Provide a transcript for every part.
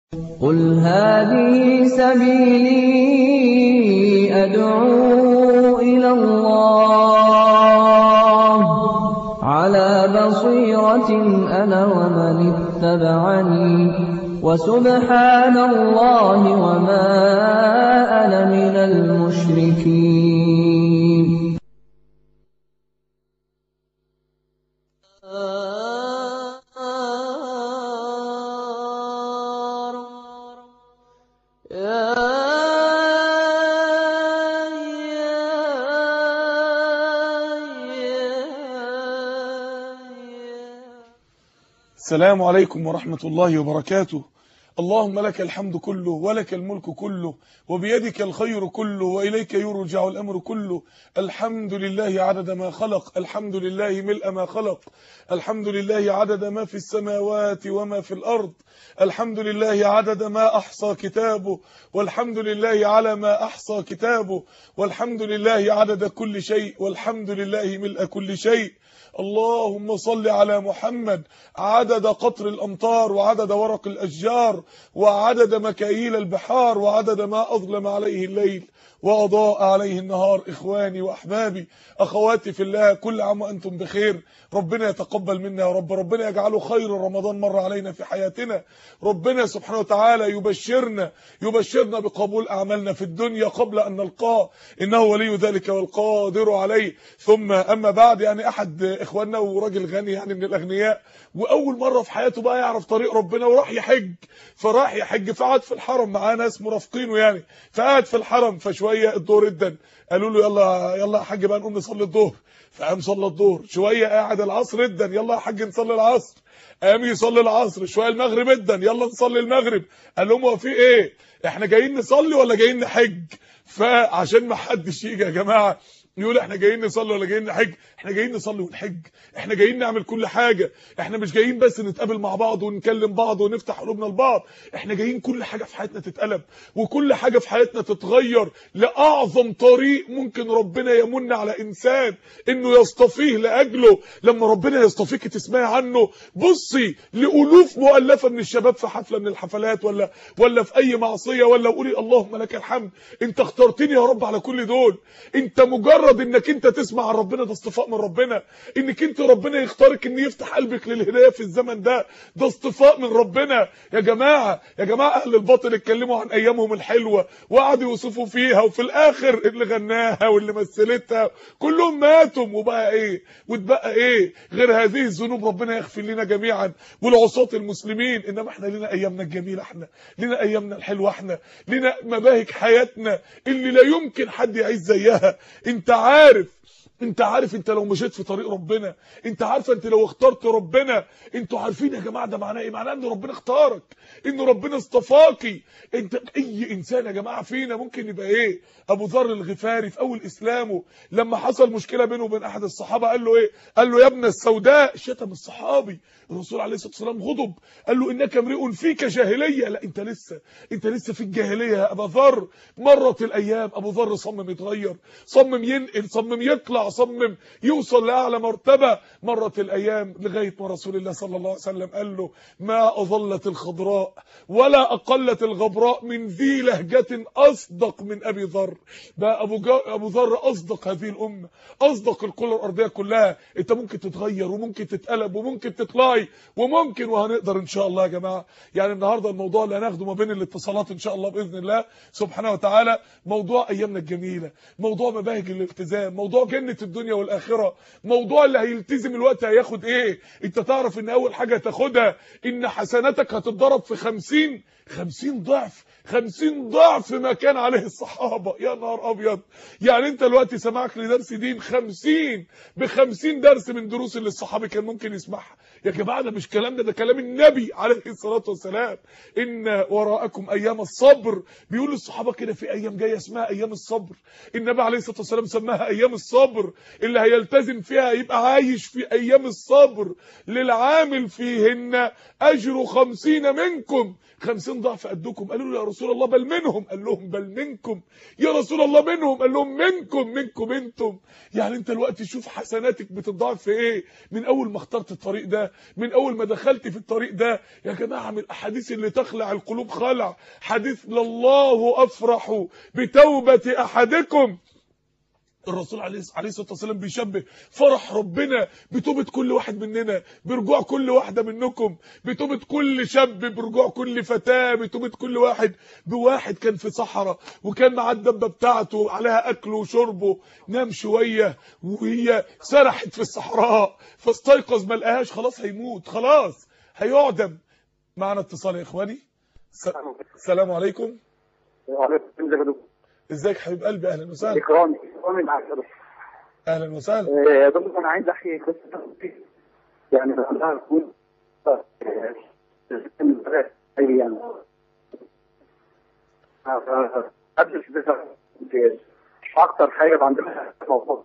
قُلْ هَٰذِهِ سَبِيلِي أَدْعُو إِلَى اللَّهِ ۚ عَلَىٰ بَصِيرَةٍ أَنَا وَمَنِ اتَّبَعَنِي ۖ وَسُبْحَانَ اللَّهِ وَمَا أَنَا مِنَ الْمُشْرِكِينَ. السلام عليكم ورحمة الله وبركاته. اللهم لك الحمد كله ولك الملك كله وبيدك الخير كله وإليك يرجع الأمر كله. الحمد لله عدد ما خلق، الحمد لله ملء ما خلق، الحمد لله عدد ما في السماوات وما في الأرض، الحمد لله عدد ما أحصى كتابه، والحمد لله على ما أحصى كتابه، والحمد لله عدد كل شيء، والحمد لله ملء كل شيء. اللهم صل على محمد عدد قطر الأمطار وعدد ورق الأشجار وعدد مكاييل البحار وعدد ما أظلم عليه الليل وأضاء عليه النهار. إخواني وأحبابي أخواتي في الله، كل عام وأنتم بخير. ربنا يتقبل منا يا رب، ربنا يجعله خير رمضان مر علينا في حياتنا. ربنا سبحانه وتعالى يبشرنا بقبول أعمالنا في الدنيا قبل أن نلقاه، إنه ولي ذلك والقادر عليه. ثم أما بعد، يعني أحد إخواننا وراجل غني يعني من الأغنياء، وأول مرة في حياته بقى يعرف طريق ربنا وراح يحج. فقعد في الحرم معاه ناس مرافقينه يعني، فقعد في الحرم. فشوية الظهر ادن، قالوا له يلا يا حاج بقى نقوم نصلي الظهر. فقام صلى الظهر. شوية قاعد العصر ادن، يلا يا حاج نصلي العصر. قام يصلي العصر. شوية المغرب ادن، يلا نصلي المغرب. قال لهم هو في ايه؟ احنا جايين نصلي ولا جايين نحج؟ فعشان ما حدش يجي يا جماعه يقول احنا جايين نصلي ولا جايين نحج، احنا جايين نصلي ونحج، احنا جايين نعمل كل حاجه. احنا مش جايين بس نتقابل مع بعض ونكلم بعض ونفتح قلوبنا لبعض، احنا جايين كل حاجه في حياتنا تتقلب وكل حاجه في حياتنا تتغير لاعظم طريق ممكن ربنا يمن على انسان انه يصطفيه لاجله. لما ربنا يصطفيك تسمعي عنه، بصي لالوف مؤلفه من الشباب في حفله من الحفلات ولا في اي معصيه، ولا قولي اللهم لك الحمد، انت اخترتني يا رب على كل دول. انت مجرد انك انت تسمع عن ربنا ده اصطفاء من ربنا، انك انت ربنا يختارك ان يفتح قلبك للهدايه في الزمن ده اصطفاء من ربنا. يا جماعه اهل الباطل اتكلموا عن ايامهم الحلوه وقعدوا يوصفوا فيها، وفي الاخر اللي غناها واللي مثلتها كلهم ماتوا. وبقى ايه واتبقى ايه غير هذه الذنوب؟ ربنا يغفر لنا جميعا والعصاة المسلمين. انما احنا لنا ايامنا الجميله، احنا لنا ايامنا الحلوه، احنا لنا مباهج حياتنا اللي لا يمكن حد يعيش زيها. انت عارف انت لو مشيت في طريق ربنا، انت عارفه انت لو اخترت ربنا. انتوا عارفين يا جماعه ده معناه ايه؟ معناه ان ربنا اختارك، ان ربنا اصطفاكي. انت اي انسان يا جماعه فينا ممكن يبقى ايه؟ ابو ذر الغفاري في اول اسلامه لما حصل مشكله بينه وبين احد الصحابه، قال له ايه؟ قال له يا ابن السوداء. شتم الصحابي. الرسول عليه الصلاه والسلام غضب، قال له انك امرئ فيك جاهليه. لا انت لسه في الجاهليه يا ابا ذر. مرت الايام، ابو ذر صمم يتغير، صمم ينقل، صمم يطلع، صمم يوصل لاعلى مرتبه. مرت الايام لغايه ما رسول الله صلى الله عليه وسلم قال له ما اظلت الخضراء ولا اقلت الغبراء من ذي لهجه اصدق من ابي ذر. بقى ابو ذر اصدق هذه الامه، اصدق الكره الارضيه كلها. انت ممكن تتغير وممكن تتقلب وممكن تطلعي وممكن وهنقدر ان شاء الله يا جماعه. يعني النهارده الموضوع اللي هناخده ما بين الاتصالات ان شاء الله باذن الله سبحانه وتعالى موضوع ايامنا الجميله، موضوع مباهج الالتزام، موضوع جنه الدنيا والاخره، موضوع اللي هيلتزم الوقت هياخد ايه. انت تعرف ان اول حاجه تاخدها ان حسناتك هتتضرب في 50 ضعف، 50 ضعف ما كان عليه الصحابه. يا نهار ابيض! يعني انت دلوقتي سماعك لدرس دين 50 درس من دروس اللي الصحابي كان ممكن يسمعها. يا جماعه ده مش كلام، ده كلام النبي عليه الصلاه والسلام. ان وراءكم ايام الصبر. بيقول الصحابه كده في ايام جايه اسمها ايام الصبر. النبي عليه الصلاه والسلام سماها ايام الصبر. اللي هيلتزم فيها يبقى عايش في ايام الصبر. للعامل فيهن اجر 50 منكم، 50 ضعف قدكم. قالوا له يا رسول الله بل منهم؟ قال لهم بل منكم. يا رسول الله منهم؟ قال لهم منكم انتم. يعني انت دلوقتي شوف حسناتك بتضاعف في ايه من اول ما اخترت الطريق ده. من اول ما دخلت في الطريق ده يا جماعه، من الاحاديث اللي تخلع القلوب خلع حديث لله افرح بتوبه احدكم. الرسول عليه الصلاه والسلام بيشبه فرح ربنا بتوبه كل واحد مننا، برجوع كل واحده منكم، بتوبه كل شاب، برجوع كل فتاه، بتوبه كل واحد. بواحد كان في صحراء وكان معاه الدبه بتاعته عليها اكله وشربه، نام شويه وهي سرحت في الصحراء فاستيقظ ما لقاهاش، خلاص هيموت، خلاص هيعدم. معنا اتصال يا اخواني. السلام عليكم. وعليكم السلام. ازيك حبيب قلبي؟ اهلا وسهلا. اكرامي معاك. اهلا وسهلا. يا دكتور انا عايز احكي قصه يعني انا اكون يعني قبل اكتر حاجه عندنا موضوع.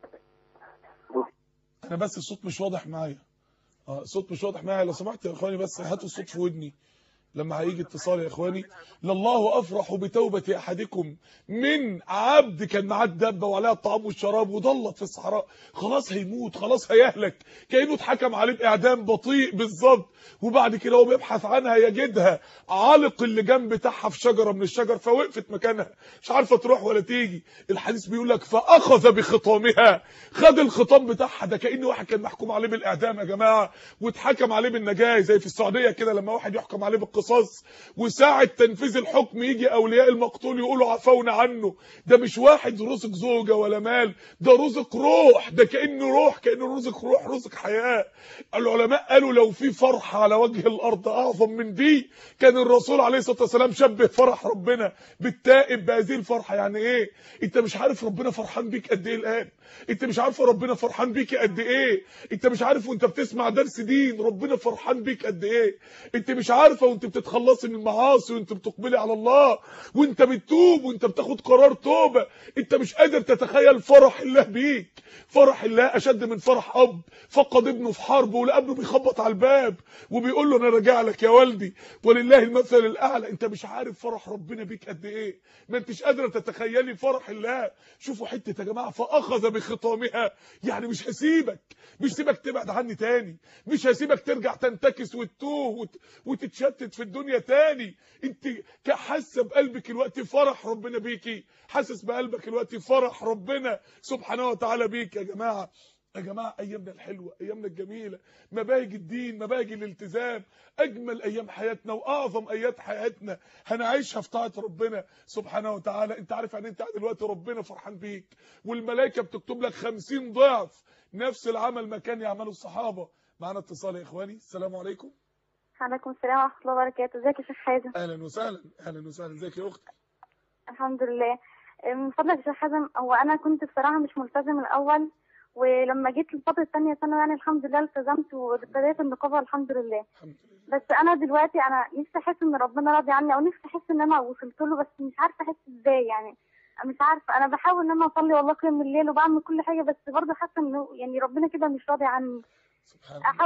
انا بس الصوت مش واضح معايا. الصوت مش واضح معايا، لو سمحت يا اخواني بس هاتوا الصوت في ودني لما هيجي اتصال يا اخواني. لله افرح بتوبه احدكم من عبد كان معاه الدبه وعليها الطعام والشراب وضلت في الصحراء، خلاص هيموت، خلاص هيهلك، كانه اتحكم عليه باعدام بطيء بالظبط، وبعد كده هو بيبحث عنها يجدها عالق اللجام بتاعها في شجره من الشجر فوقفت مكانها مش عارفه تروح ولا تيجي. الحديث بيقول لك فاخذ بخطامها، خد الخطام بتاعها، ده كأن واحد كان محكوم عليه بالاعدام يا جماعه واتحكم عليه بالنجاه، زي في السعوديه كده لما واحد يحكم عليه بالقصاص وساعه تنفيذ الحكم يجي اولياء المقتول يقولوا عفونا عنه. ده مش واحد رزق زوجه ولا مال، ده رزق روح، ده كأنه روح، كأنه رزق روح، رزق حياه. العلماء قالوا لو في فرحه على وجه الارض اعظم من دي كان الرسول عليه الصلاه والسلام شبه فرح ربنا بالتائب بهذه الفرحه. يعني ايه؟ انت مش عارف ربنا فرحان بيك قد ايه الان، انت مش عارف ربنا فرحان بيك قد ايه، انت مش عارف وانت بتسمع درس دين ربنا فرحان بيك قد ايه، انت مش عارفه وانت بتتخلصي من المعاصي وانت بتقبلي على الله وانت بتتوب وانت بتاخد قرار توبه، انت مش قادر تتخيل فرح الله بيك. فرح الله اشد من فرح اب فقد ابنه في حرب ولقى ابنه بيخبط على الباب وبيقول له انا راجع لك يا والدي ولله المثل الاعلى. انت مش عارف فرح ربنا بيك قد ايه، ما انتش قادره تتخيلي فرح الله. شوفوا حته يا جماعه، فاخذ بخطامها، يعني مش هسيبك، مش هسيبك تبعد عني تاني، مش هسيبك ترجع تنتكس وتتوه وتتشتت في الدنيا تاني. انت حاسه بقلبك الوقت فرح ربنا بيكي، حاسس بقلبك الوقت فرح ربنا سبحانه وتعالى بيك. يا جماعه يا جماعه ايامنا الحلوه، ايامنا الجميله، مباهج الدين، مباهج الالتزام، اجمل ايام حياتنا واعظم ايات حياتنا هنعيشها في طاعه ربنا سبحانه وتعالى. انت عارف يعني انت قاعد دلوقتي ربنا فرحان بيك والملائكه بتكتب لك 50 ضعف نفس العمل ما كان يعمله الصحابه. معانا اتصال يا اخواني. السلام عليكم. وعليكم السلام ورحمة الله وبركاته. ازيك يا شيخ حازم؟ اهلا وسهلا. اهلا وسهلا. ازيك يا اختي؟ الحمد لله. من فضلك يا شيخ حازم، هو انا كنت بصراحة مش ملتزم الاول، ولما جيت لفترة تانية ثانوي يعني الحمد لله التزمت وابتديت النقابة الحمد لله. الحمد لله. بس انا دلوقتي انا نفسي احس ان ربنا راضي عني، او نفسي احس ان انا وصلت له، بس مش عارفة احس ازاي يعني. مش عارفة، انا بحاول ان انا اصلي والله قيام الليل وبعمل كل حاجة، بس برضه حاسة انه يعني ربنا كده مش راضي عني. سبحان الله.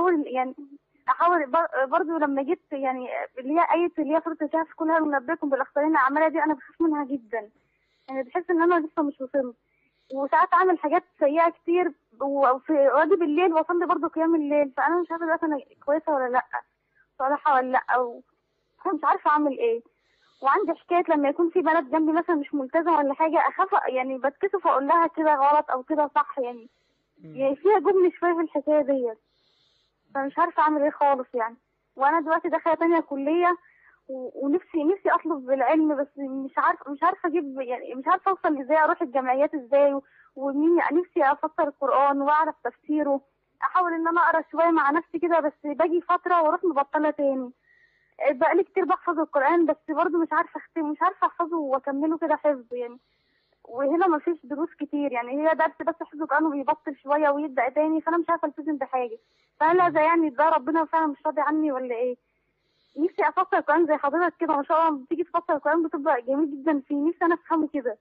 احاول برضه لما جيت يعني اللي هي اللي هي سوره الكهف كلها ننبئكم بالاخسرين اعمالها دي، انا بخاف منها جدا، يعني بحس ان انا لسه مش وصلت، وساعات اعمل حاجات سيئه كتير وفي واجي بالليل واصلي برضه قيام الليل، فانا مش عارفه دلوقتي انا كويسه ولا لا، صالحه ولا لا، او مش عارفه اعمل ايه. وعندي حكايه لما يكون في بنات جنبي مثلا مش ملتزمه ولا حاجه، اخاف يعني بتكسف اقول لها كده غلط او كده صح، يعني فيها جبن شويه في الحكايه ديت، فمش عارفه اعمل ايه خالص يعني. وانا دلوقتي داخله تانية كليه ونفسي اطلب العلم، بس مش عارفه اجيب، يعني مش عارفه اوصل ازاي، اروح الجمعيات ازاي، ومين نفسي افسر القران واعرف تفسيره، احاول ان انا اقرا شويه مع نفسي كده، بس باجي فتره واروح مبطله تاني. بقالي كتير بحفظ القران بس برضه مش عارفه اختم، مش عارفه احفظه واكمله كده حفظ يعني. وهنا ما فيش دروس كتير، يعني هي درس بس حفظ القرآن وبيبطل شوية ويبدأ تاني، فأنا مش عارفة التزم بحاجة. فهل هذا يعني ده ربنا فعلا مش راضي عني ولا إيه؟ نفسي أفسر القرآن زي حضرتك كده، ما شاء الله بتيجي تفسر القرآن بتبقى جميل جدا فيه، نفسي أنا أفهمه كده.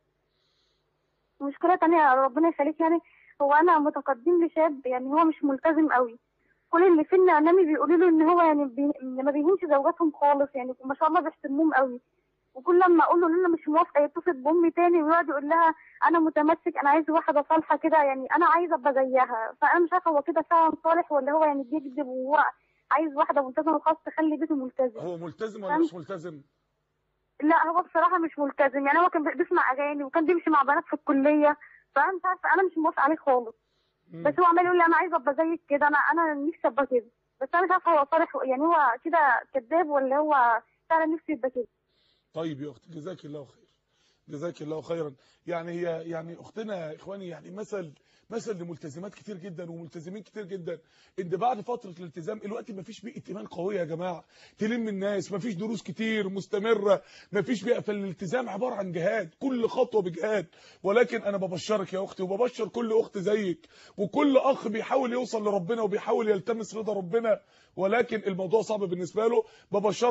مشكلة تانية ربنا يخليك، يعني هو أنا متقدم لشاب يعني هو مش ملتزم قوي، كل اللي في النعمي بيقولوا له إن هو يعني ما بيهمش زوجاتهم خالص، يعني ما شاء الله بيحترموهم قوي، وكل لما اقول له ان انا مش موافقه يتصل بامي تاني ويقعد يقول لها انا متمسك، انا عايز واحده صالحه كده، يعني انا عايزه ابقى زيها. فانا مش عارفه هو كده فعلا صالح ولا هو يعني بيكذب، وهو عايز واحده ملتزمه وخلاص تخلي بيته ملتزم. هو ملتزم ولا مش ملتزم؟ لا هو بصراحه مش ملتزم، يعني هو كان بيسمع اغاني وكان بيمشي مع بنات في الكليه، فانا مش عارفه، انا مش موافقه عليه خالص. بس هو عمال يقول لي انا عايز ابقى زيك كده، انا نفسي ابقى كده، بس انا مش عارفه هو صالح يعني هو كده كذاب ولا هو فعلا نفسي يبقى كده. طيب يا اختي جزاك الله خير، جزاك الله خيرا. يعني هي يعني اختنا يا اخواني يعني مثل لملتزمات كتير جدا وملتزمين كتير جدا، ان بعد فتره الالتزام الوقت ما فيش بيئه ايمان قويه يا جماعه تلم الناس، ما فيش دروس كتير مستمره، ما فيش بيئه. فالالتزام عباره عن جهاد، كل خطوه بجهاد. ولكن انا ببشرك يا اختي وببشر كل اخت زيك وكل اخ بيحاول يوصل لربنا وبيحاول يلتمس رضا ربنا ولكن الموضوع صعب بالنسبه له، ببشره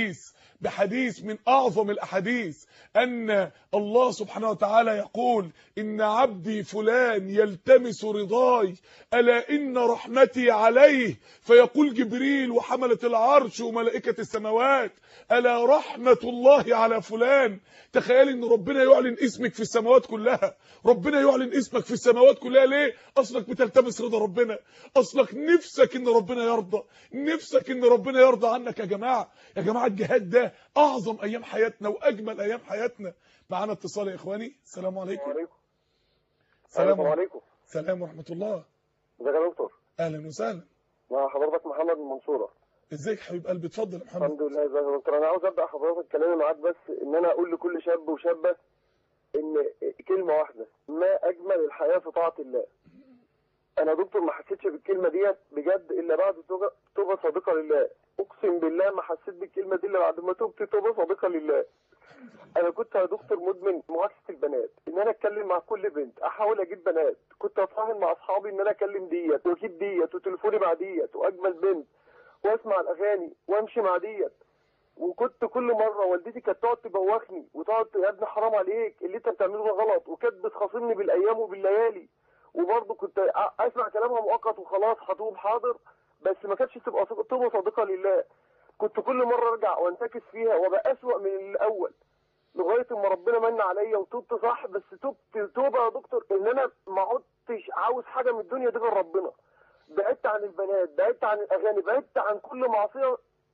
بحديث من اعظم الاحاديث، ان الله سبحانه وتعالى يقول ان عبدي فلان يلتمس رضاي الا ان رحمتي عليه، فيقول جبريل وحملة العرش وملائكة السماوات الا رحمة الله على فلان. تخيل ان ربنا يعلن اسمك في السماوات كلها، ربنا يعلن اسمك في السماوات كلها. ليه؟ اصلك بتلتمس رضا ربنا، اصلك نفسك ان ربنا يرضى، نفسك ان ربنا يرضى عنك. يا جماعه الجهاد ده اعظم ايام حياتنا واجمل ايام حياتنا. معانا اتصال يا اخواني. السلام عليكم. السلام عليكم. السلام ورحمه الله. ازيك يا دكتور؟ اهلا وسهلا. مع حضرتك محمد من المنصوره. ازيك حبيب قلبي؟ اتفضل يا محمد. الحمد لله. ازيك يا دكتور؟ انا عاوز ابدا حضرتك كلامي معاك، بس ان انا اقول لكل شاب وشابه ان كلمه واحده: ما اجمل الحياه في طاعه الله. انا يا دكتور ما حسيتش بالكلمه ديت بجد الا بعد توبه صادقه لله. اقسم بالله ما حسيت بالكلمه دي الا بعد ما تبت توبه صادقه لله. انا كنت يا دكتور مدمن معاكسه البنات، ان انا اتكلم مع كل بنت، احاول اجيب بنات، كنت اتفاهم مع اصحابي ان انا اكلم ديت واجيب ديت وتليفوني مع ديت واجمل بنت واسمع الاغاني وامشي مع ديت. وكنت كل مره والدتي كانت تقعد تبوخني وتقعد: يا ابني حرام عليك اللي انت بتعمله ده غلط، وكانت بتخاصمني بالايام وبالليالي. وبرضه كنت اسمع كلامها مؤقت وخلاص هتوب حاضر، بس ما كانتش تبقى توبه صادقه لله. كنت كل مره ارجع وانتكس فيها وابقى اسوأ من الاول، لغايه ما ربنا من عليا وتوبت صح. بس توبت توبه يا دكتور ان انا ما عدتش عاوز حاجه من الدنيا دي غير ربنا. بعدت عن البنات، بعدت عن الاغاني، بعدت عن كل معصيه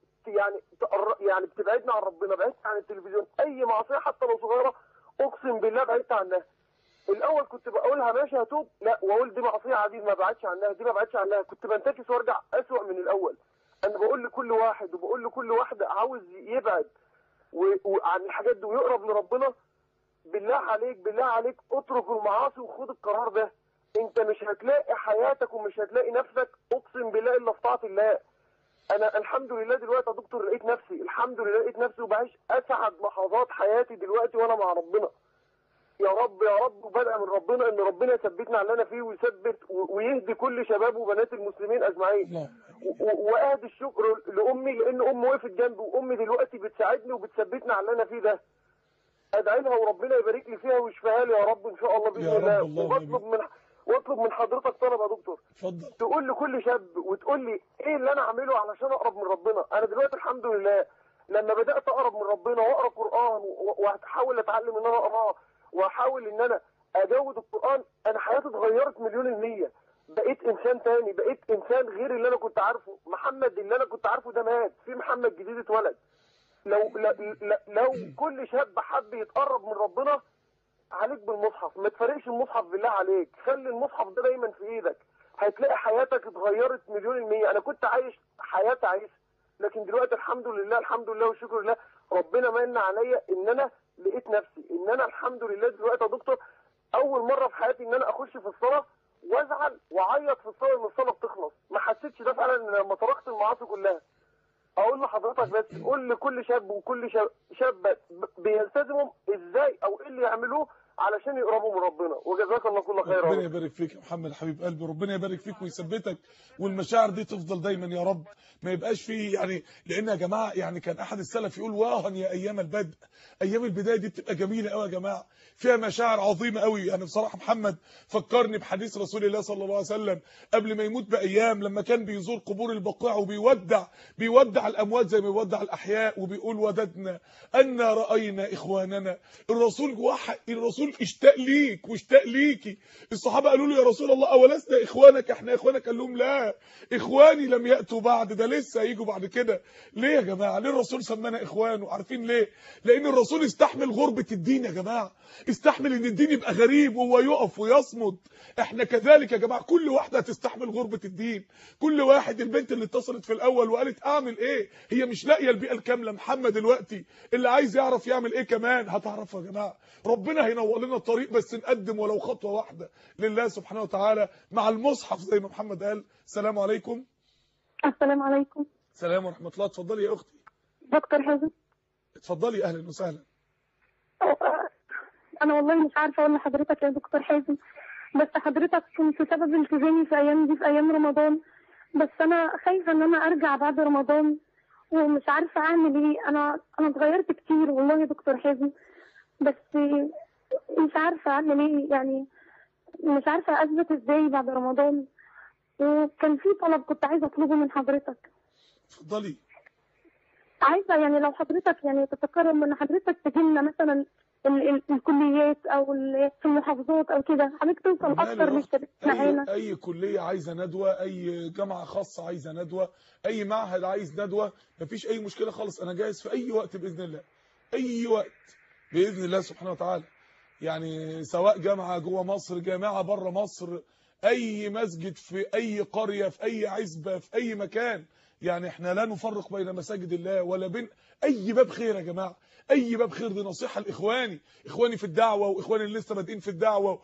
يعني بتبعدنا عن ربنا، بعدت عن التلفزيون، اي معصيه حتى لو صغيره اقسم بالله بعدت عنها. الاول كنت بقولها ماشي هتوب، لا، واقول دي معصيه عادي ما بعدش عنها، دي ما بعدش عنها، كنت بنتكس وارجع اسوأ من الاول. انا بقول لكل واحد وبقول لكل واحده عاوز يبعد وعن الحاجات دي ويقرب لربنا، بالله عليك اترك المعاصي وخد القرار ده. انت مش هتلاقي حياتك ومش هتلاقي نفسك اقسم بالله الا في طاعه الله. انا الحمد لله دلوقتي يا دكتور لقيت نفسي، الحمد لله لقيت نفسي وبعيش اسعد لحظات حياتي دلوقتي وانا مع ربنا. يا رب يا رب، وبدأ من ربنا ان ربنا يثبتنا على اللي انا فيه ويثبت ويهدي كل شباب وبنات المسلمين اجمعين. واهدي الشكر لامي، لان امي وقفت جنبي، وامي دلوقتي بتساعدني وبتثبتنا على اللي انا فيه ده. ادعي لها وربنا يبارك لي فيها ويشفيها لي يا رب ان شاء الله باذن الله. واطلب من حضرتك طلب يا دكتور. اتفضل. تقول لكل شاب وتقول لي ايه اللي انا اعمله علشان اقرب من ربنا. انا دلوقتي الحمد لله لما بدات اقرب من ربنا واقرا قران واحاول اتعلم ان انا اقراه واحاول ان انا اجود القران، انا حياتي اتغيرت 100%. بقيت انسان تاني، بقيت انسان غير اللي انا كنت عارفه. محمد اللي انا كنت عارفه ده مات، في محمد جديد اتولد. لو كل شاب حب يتقرب من ربنا عليك بالمصحف، ما تفرقش المصحف بالله عليك، خلي المصحف ده دايما في ايدك، هتلاقي حياتك اتغيرت 100%. انا كنت عايش حياة عايش، لكن دلوقتي الحمد لله والشكر لله ربنا من عليا ان انا لقيت نفسي، ان انا الحمد لله دلوقتي يا دكتور اول مرة في حياتي ان انا اخش في الصلاة وازعل واعيط في الصلاة ان الصلاة بتخلص. ما حسيتش ده فعلا لما تركت المعاصي كلها. اقول لحضرتك بس قول لكل شاب وكل شاب بيلتزموا ازاي او ايه اللي يعملوه علشان يقربوا من ربنا. وجزاك الله كل خير. ربنا يبارك فيك يا محمد حبيب قلبي، ربنا يبارك فيك ويثبتك، والمشاعر دي تفضل دايما يا رب، ما يبقاش فيه يعني. لان يا جماعه يعني كان احد السلف يقول: واها يا ايام البدء. ايام البدايه دي بتبقى جميله قوي يا جماعه، فيها مشاعر عظيمه قوي. يعني بصراحه محمد فكرني بحديث رسول الله صلى الله عليه وسلم قبل ما يموت بايام، لما كان بيزور قبور البقاع وبيودع الاموات زي ما بيودع الاحياء، وبيقول: وددنا ان راينا اخواننا. الرسول الرسول اشتاق ليك واشتاق ليكي. الصحابه قالوا له يا رسول الله اولسنا اخوانك، احنا اخوانك؟ قال لهم لا، اخواني لم ياتوا بعد، ده لسه هيجوا بعد كده. ليه يا جماعه؟ ليه الرسول سمانا اخوانه؟ عارفين ليه؟ لان الرسول استحمل غربه الدين يا جماعه، استحمل ان الدين يبقى غريب وهو يقف ويصمد. احنا كذلك يا جماعه، كل واحده هتستحمل غربه الدين. كل واحد، البنت اللي اتصلت في الاول وقالت اعمل ايه، هي مش لاقيه البيئه الكامله. محمد دلوقتي اللي عايز يعرف يعمل ايه كمان هتعرفوا يا جماعه. ربنا هينور لنا الطريق، بس نقدم ولو خطوه واحده لله سبحانه وتعالى مع المصحف زي ما محمد قال. السلام عليكم. السلام عليكم. السلام ورحمه الله. اتفضلي يا اختي. دكتور حازم. اتفضلي، اهلا وسهلا. انا والله مش عارفه اقول لحضرتك يا دكتور حازم، بس حضرتك كنت سبب التزامي في ايام دي، في ايام رمضان. بس انا خايفه ان انا ارجع بعد رمضان ومش عارفه اعمل ايه. انا اتغيرت كتير والله يا دكتور حازم، بس مش عارفه اعمل ايه. يعني مش عارفه اثبت ازاي بعد رمضان. وكان في طلب كنت عايزه اطلبه من حضرتك. اتفضلي. عايزه يعني لو حضرتك يعني تتكرم ان حضرتك تجيلنا مثلا الكليات او في المحافظات او كده، حضرتك توصل اكتر للشباب معانا. اي كليه عايزه ندوه، اي جامعه خاصه عايزه ندوه، اي معهد عايز ندوه، مفيش اي مشكله خالص. انا جاهز في اي وقت باذن الله، اي وقت باذن الله سبحانه وتعالى. يعني سواء جامعه جوه مصر، جامعه بره مصر، اي مسجد في اي قريه، في اي عزبه، في اي مكان. يعني احنا لا نفرق بين مساجد الله ولا بين اي باب خير يا جماعه. اي باب خير، دي نصيحه لاخواني، اخواني في الدعوه واخواني اللي لسه بادئين في الدعوه،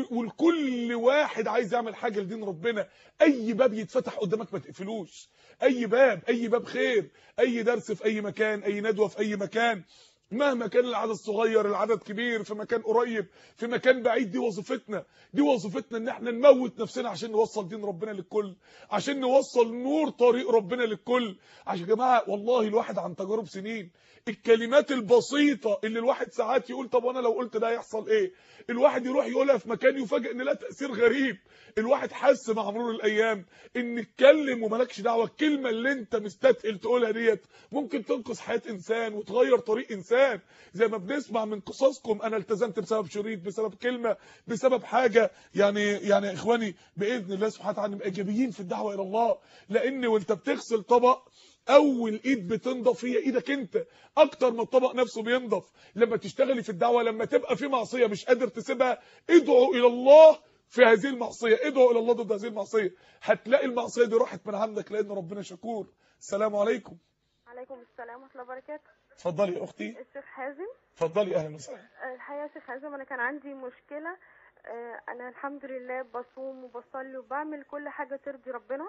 والكل واحد عايز يعمل حاجه لدين ربنا. اي باب يتفتح قدامك ما تقفلوش. اي باب خير، اي درس في اي مكان، اي ندوه في اي مكان، مهما كان العدد صغير العدد كبير، في مكان قريب في مكان بعيد، دي وظيفتنا. دي وظيفتنا ان احنا نموت نفسنا عشان نوصل دين ربنا للكل، عشان نوصل نور طريق ربنا للكل. عشان يا جماعه والله الواحد عن تجارب سنين، الكلمات البسيطه اللي الواحد ساعات يقول طب وانا لو قلت ده هيحصل ايه، الواحد يروح يقولها في مكان يفاجئ ان لها تاثير غريب. الواحد حس مع مرور الايام ان اتكلم ومالكش دعوه، الكلمه اللي انت مستثقل تقولها ديت ممكن تنقذ حياه انسان وتغير طريق انسان. زي ما بنسمع من قصصكم، انا التزمت بسبب شريط، بسبب كلمه، بسبب حاجه. يعني يا اخواني باذن الله سبحانه وتعالى نبقى ايجابيين في الدعوه الى الله. لان وانت بتغسل طبق، اول ايد بتنضف هي ايدك انت اكتر ما الطبق نفسه بينضف. لما تشتغلي في الدعوه، لما تبقى في معصيه مش قادر تسيبها، ادعوا الى الله في هذه المعصيه، ادعوا الى الله ضد هذه المعصيه، هتلاقي المعصيه دي راحت من عندك، لان ربنا شكور. السلام عليكم. عليكم السلام ورحمه الله وبركاته. اتفضلي يا اختي. الشيخ حازم. اتفضلي، اهلا وسهلا. الحقيقه يا شيخ حازم، انا كان عندي مشكله. انا الحمد لله بصوم وبصلي وبعمل كل حاجه ترضي ربنا.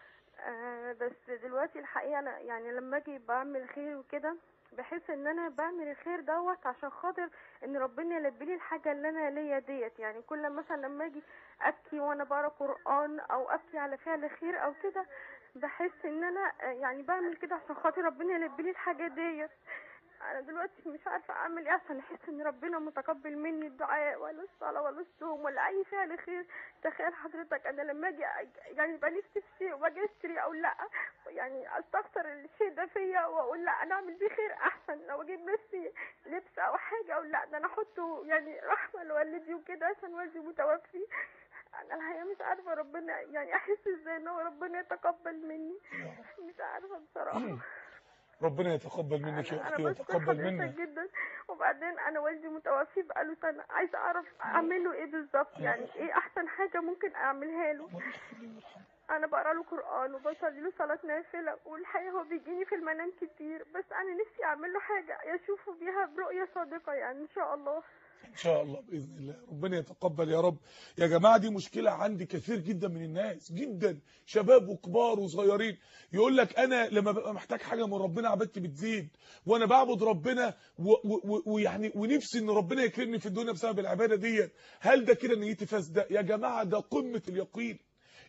بس دلوقتي الحقيقه انا يعني لما اجي بعمل خير وكده، بحس ان انا بعمل الخير دوت عشان خاطر ان ربنا يلبي لي الحاجه اللي انا ليا ديت. يعني كل مثلا لما اجي ابكي وانا بقرا قران او ابكي على فعل خير او كده، بحس ان انا يعني بعمل كده عشان خاطر ربنا يلبي لي الحاجه ديت. انا دلوقتي مش عارفه اعمل ايه عشان احس ان ربنا متقبل مني الدعاء ولا الصلاه ولا الصوم ولا اي فعل خير. تخيل حضرتك انا لما اجي يعني يبقى نفسي في شيء واجي اشتري او لا، يعني استخسر الشيء ده فيا واقول لا انا اعمل بيه خير احسن. لو اجيب نفسي لبس او حاجه او لا، ده انا احطه يعني رحمه لوالدي وكده عشان والدي متوفي. انا الحقيقه مش عارفه ربنا يعني احس ازاي ان هو ربنا يتقبل مني، مش عارفه بصراحه. ربنا يتقبل منك يا اختي ويتقبل منا جدا. وبعدين انا والدي متوفي بقاله سنه، عايزه اعرف اعمل له ايه بالظبط، يعني ايه احسن حاجه ممكن اعملها له. انا بقرا له قران وبصلي له صلاه نافله، والحقيقه هو بيجيني في المنام كتير، بس انا نفسي اعمل له حاجه يشوفه بيها برؤيه صادقه يعني ان شاء الله. ان شاء الله باذن الله ربنا يتقبل يا رب. يا جماعه دي مشكله عندي كثير جدا من الناس، جدا شباب وكبار وصغيرين، يقول لك انا لما ببقى محتاج حاجه من ربنا عبادتي بتزيد، وانا بعبد ربنا ويعني ونفسي ان ربنا يكرمني في الدنيا بسبب العباده ديت. هل ده كده نيتي فاسده؟ يا جماعه ده قمه اليقين.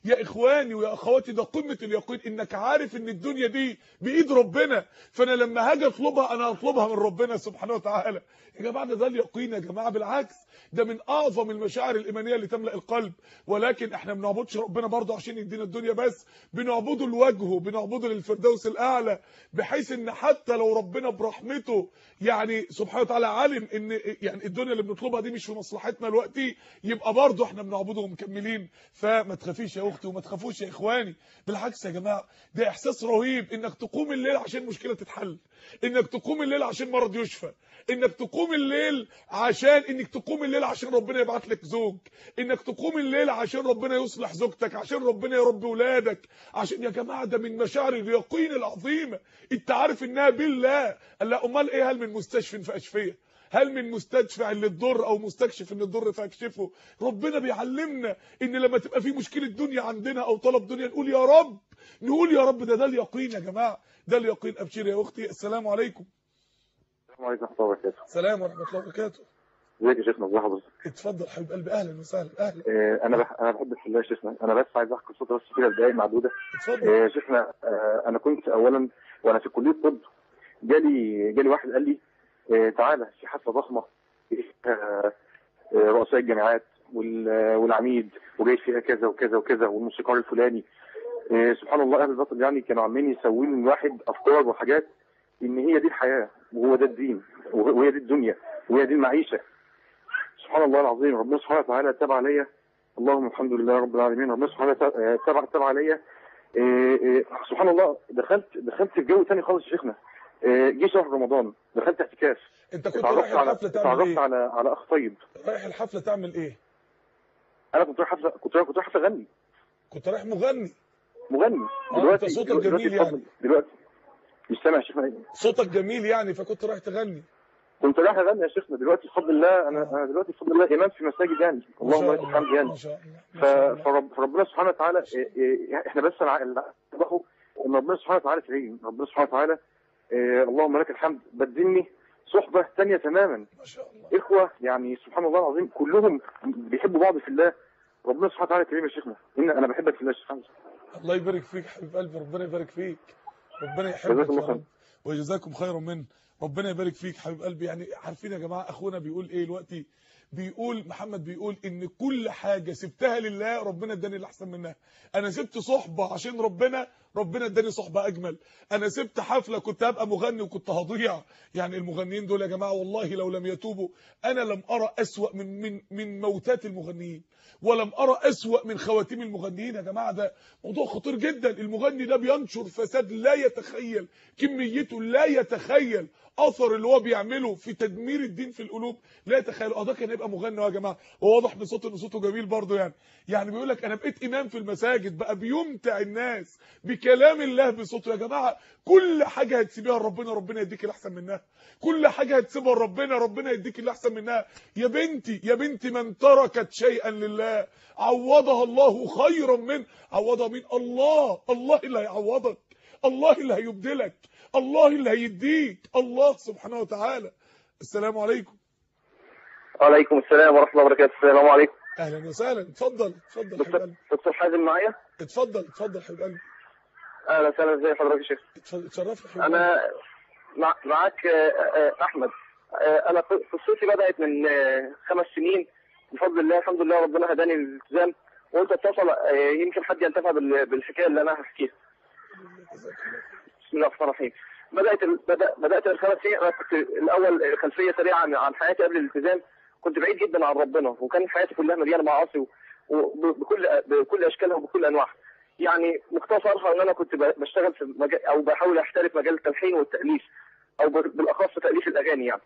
يا اخواني ويا اخواتي ده قمه اليقين، انك عارف ان الدنيا دي بايد ربنا، فانا لما هاجي اطلبها انا هطلبها من ربنا سبحانه وتعالى. يا جماعه ده اليقين يا جماعه، بالعكس ده من اعظم المشاعر الايمانيه اللي تملا القلب. ولكن احنا ما بنعبدش ربنا برضه عشان يدينا الدنيا بس، بنعبده لوجهه، بنعبده للفردوس الاعلى، بحيث ان حتى لو ربنا برحمته يعني سبحانه وتعالى عالم ان يعني الدنيا اللي بنطلبها دي مش في مصلحتنا دلوقتي، يبقى برضه احنا بنعبده ومكملين. فما تخافيش يا اختي وما تخافوش يا اخواني، بالعكس يا جماعه ده احساس رهيب انك تقوم الليل عشان مشكله تتحل، انك تقوم الليل عشان مرض يشفى، انك تقوم الليل عشان ربنا يبعت لك زوج، انك تقوم الليل عشان ربنا يصلح زوجتك، عشان ربنا يربي ولادك، عشان يا جماعه ده من مشاعر اليقين العظيمه. انت عارف انها بالله. لا امال ايه؟ هل من مستشفى فاشفيه؟ هل من مستدفع اللي تضر او مستكشف ان تضر فاكشفه؟ ربنا بيعلمنا ان لما تبقى في مشكله دنيا عندنا او طلب دنيا نقول يا رب، نقول يا رب. ده اليقين يا جماعه، ده اليقين. ابشري يا اختي. السلام عليكم. السلام عليكم ورحمه الله وبركاته. السلام ورحمه الله وبركاته. ازيك يا شيخنا؟ ازي حضرتك؟ اتفضل حبيب قلبي. اهلا وسهلا. اهلا. انا بحبك في الله يا شيخنا. انا بس عايز احكي صوت بس كده دقايق معدوده. اتفضل يا شيخنا. انا كنت اولا وانا في كليه الطب جالي واحد قال لي تعالى في حفله ضخمه رؤساء الجامعات والعميد وجاي فيها كذا وكذا وكذا والموسيقار الفلاني. سبحان الله، اهل الباطل يعني كانوا عمالين يسووا لي الواحد افكار وحاجات ان هي دي الحياه وهو ده الدين وهي دي الدنيا وهي دي المعيشه. سبحان الله العظيم، ربنا سبحانه وتعالى تاب عليا. اللهم الحمد لله رب العالمين. ربنا سبحانه وتعالى تاب عليا. سبحان الله، دخلت في جو ثاني خالص يا شيخنا. جه شهر رمضان دخلت اعتكاف. انت كنت رايح الحفله تعمل ايه؟ اتعرفت على اخ طيب. رايح الحفله تعمل ايه؟ انا كنت رايح حفله اغني. كنت رايح مغني. دلوقتي انت صوتك جميل يعني. دلوقتي مش سامع يا شيخنا؟ صوتك جميل يعني، فكنت رايح تغني. كنت رايح اغني يا شيخنا. دلوقتي بفضل الله انا دلوقتي بفضل الله امام في مساجد يعني. اللهم لك الحمد يعني. ما شاء الله. فربنا سبحانه وتعالى احنا بس ان ربنا سبحانه وتعالى كريم. ربنا سبحانه وتعالى اللهم لك الحمد بدلني صحبه ثانيه تماما. ما شاء الله. اخوه يعني سبحان الله العظيم كلهم بيحبوا بعض في الله. ربنا سبحانه وتعالى كريم يا شيخنا. انا بحبك في الله يا شيخ حمزه. الله يبارك فيك حبيب قلبي. ربنا يبارك فيك. ربنا يحبك يا رب ويجزاكم خيرا منه. ربنا يبارك فيك حبيب قلبي. يعني عارفين يا جماعه اخونا بيقول ايه دلوقتي؟ بيقول محمد بيقول ان كل حاجه سبتها لله ربنا اداني اللي احسن منها. انا سبت صحبه عشان ربنا اداني صحبه اجمل. انا سبت حفله كنت هبقى مغني وكنت هضيع. يعني المغنيين دول يا جماعه والله لو لم يتوبوا انا لم ارى اسوأ من موتات المغنيين، ولم ارى اسوأ من خواتيم المغنيين. يا جماعه ده موضوع خطير جدا. المغني ده بينشر فساد لا يتخيل كميته، لا يتخيل اثر اللي هو بيعمله في تدمير الدين في القلوب، لا يتخيل. ده كان يبقى مغني يا جماعه. وواضح من صوته ان صوته جميل برضه يعني بيقول لك انا بقيت امام في المساجد، بقى بيمتع الناس بكلام الله بصوته. يا جماعه كل حاجه هتسيبيها لربنا ربنا يديك اللي احسن منها. كل حاجه هتسيبها لربنا ربنا يديك اللي احسن منها. يا بنتي من تركت شيئا لله عوضها الله خيرا منه. عوضها مين؟ الله اللي هيعوضك، الله اللي هيبدلك، الله اللي هيديك، الله سبحانه وتعالى. السلام عليكم. وعليكم السلام ورحمه الله وبركاته. السلام عليكم. اهلا وسهلا. اتفضل حبيب قلبي. دكتور حازم معايا؟ اتفضل حبيب قلبي. اهلا وسهلا. ازي حضرتك يا شيخ؟ اتشرفت حبيب انا معاك احمد. انا قصتي بدات من 5 سنين بفضل الله. الحمد لله ربنا هداني للالتزام وقلت اتصل يمكن حد ينتفع بالحكايه اللي انا هحكيها. بسم الله الرحمن الرحيم. بدات من 5 سنين. انا كنت الاول خلفيه سريعه عن حياتي قبل الالتزام. كنت بعيد جدا عن ربنا وكان حياتي كلها مليانه معاصي بكل اشكالها وبكل انواعها. يعني مختصرها ان انا كنت بشتغل في مجال او بحاول احترف مجال التلحين والتاليف او بالاخص تاليف الاغاني يعني.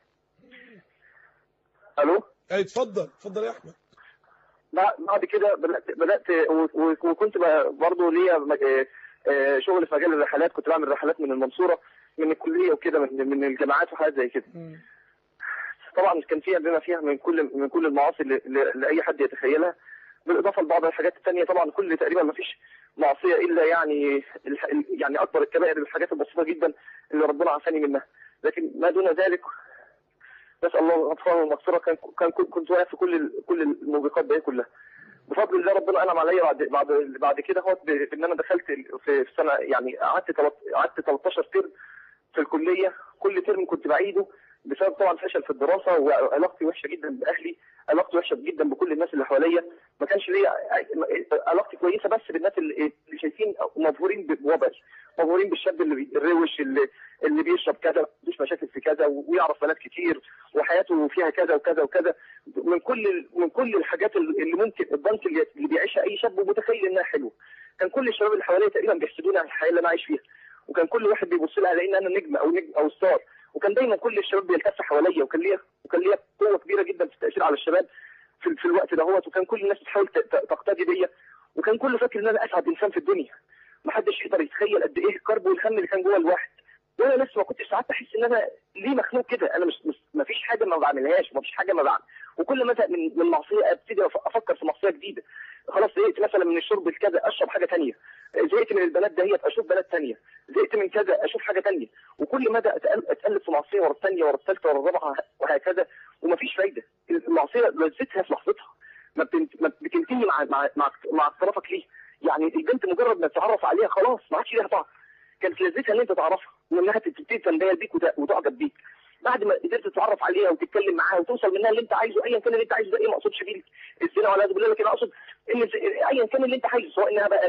الو. اتفضل يا احمد. بعد كده بدات وكنت برضه ليا شغل في مجال الرحلات. كنت بعمل رحلات من المنصوره من الكليه وكده من الجامعات وحاجات زي كده. طبعا كان بما فيها من كل المعاصي اللي اي حد يتخيلها، بالاضافه لبعض الحاجات الثانيه. طبعا تقريبا ما فيش معصيه الا يعني اكبر الكبائر الحاجات البسيطه جدا اللي ربنا عافاني منها. لكن ما دون ذلك نسال الله الغفران والمغفره. كنت واقف في كل الموبقات دي كلها. بفضل الله ربنا انعم عليا بعد كده هو ان انا دخلت في سنه، يعني قعدت 13 ترم في الكليه، كل ترم كنت بعيده بسبب طبعا فشل في الدراسه، وعلاقتي وحشه جدا باهلي، علاقتي وحشه جدا بكل الناس اللي حواليا، ما كانش ليا علاقتي كويسه بس بالناس اللي شايفين مبهورين بوضعي، مبهورين بالشاب اللي الروش اللي بيشرب كذا، مفيش مشاكل في كذا، ويعرف بنات كتير وحياته فيها كذا وكذا وكذا، من كل الحاجات اللي ممكن الضنك اللي بيعيشها اي شاب ومتخيل انها حلوه. كان كل الشباب اللي حواليا تقريبا بيحسدوني على الحياه اللي انا عايش فيها، وكان كل واحد بيبص لها على ان انا نجم او ستار، وكان دايما كل الشباب بيلتف حواليا، وكان ليا قوه كبيره جدا في التاثير على الشباب في الوقت دهوت، وكان كل الناس بتحاول تقتدي بيا، وكان كله فاكر ان انا اسعد انسان في الدنيا. ما حدش يقدر يتخيل قد ايه الكرب والهم اللي كان جوه الواحد، وانا لسه ما كنتش ساعات احس ان انا ليه مخنوق كده، انا مش ما فيش حاجه ما بعملهاش، ما فيش حاجه ما بعمل، وكل ما ازهق من معصيه ابتدي افكر في معصيه جديده. خلاص زهقت مثلا من الشرب الكذا اشرب حاجه ثانيه، زهقت من البنات دهيت اشوف بنات ثانيه، زهقت من كذا اشوف حاجه ثانيه، وكل مدى اتقلب في معصيه ورا الثانيه ورا الثالثه ورا الرابعه وهكذا، ومفيش فايده. المعصيه لذتها في لحظتها، ما بتنتهي مع اقترافك ليه. يعني البنت مجرد ما تتعرف عليها خلاص ما عادش ليها طعم، كانت لذتها ان انت تعرفها وانها تبتدي تنبهر بيك وتعجب بيك. بعد ما قدرت تتعرف عليها وتتكلم معاها وتوصل منها اللي انت عايزه، ايا كان اللي انت عايزه ده ايه، ما اقصدش بيه الزنا ولا بالله، لكن اقصد ان ايا كان اللي انت عايزه، سواء انها بقى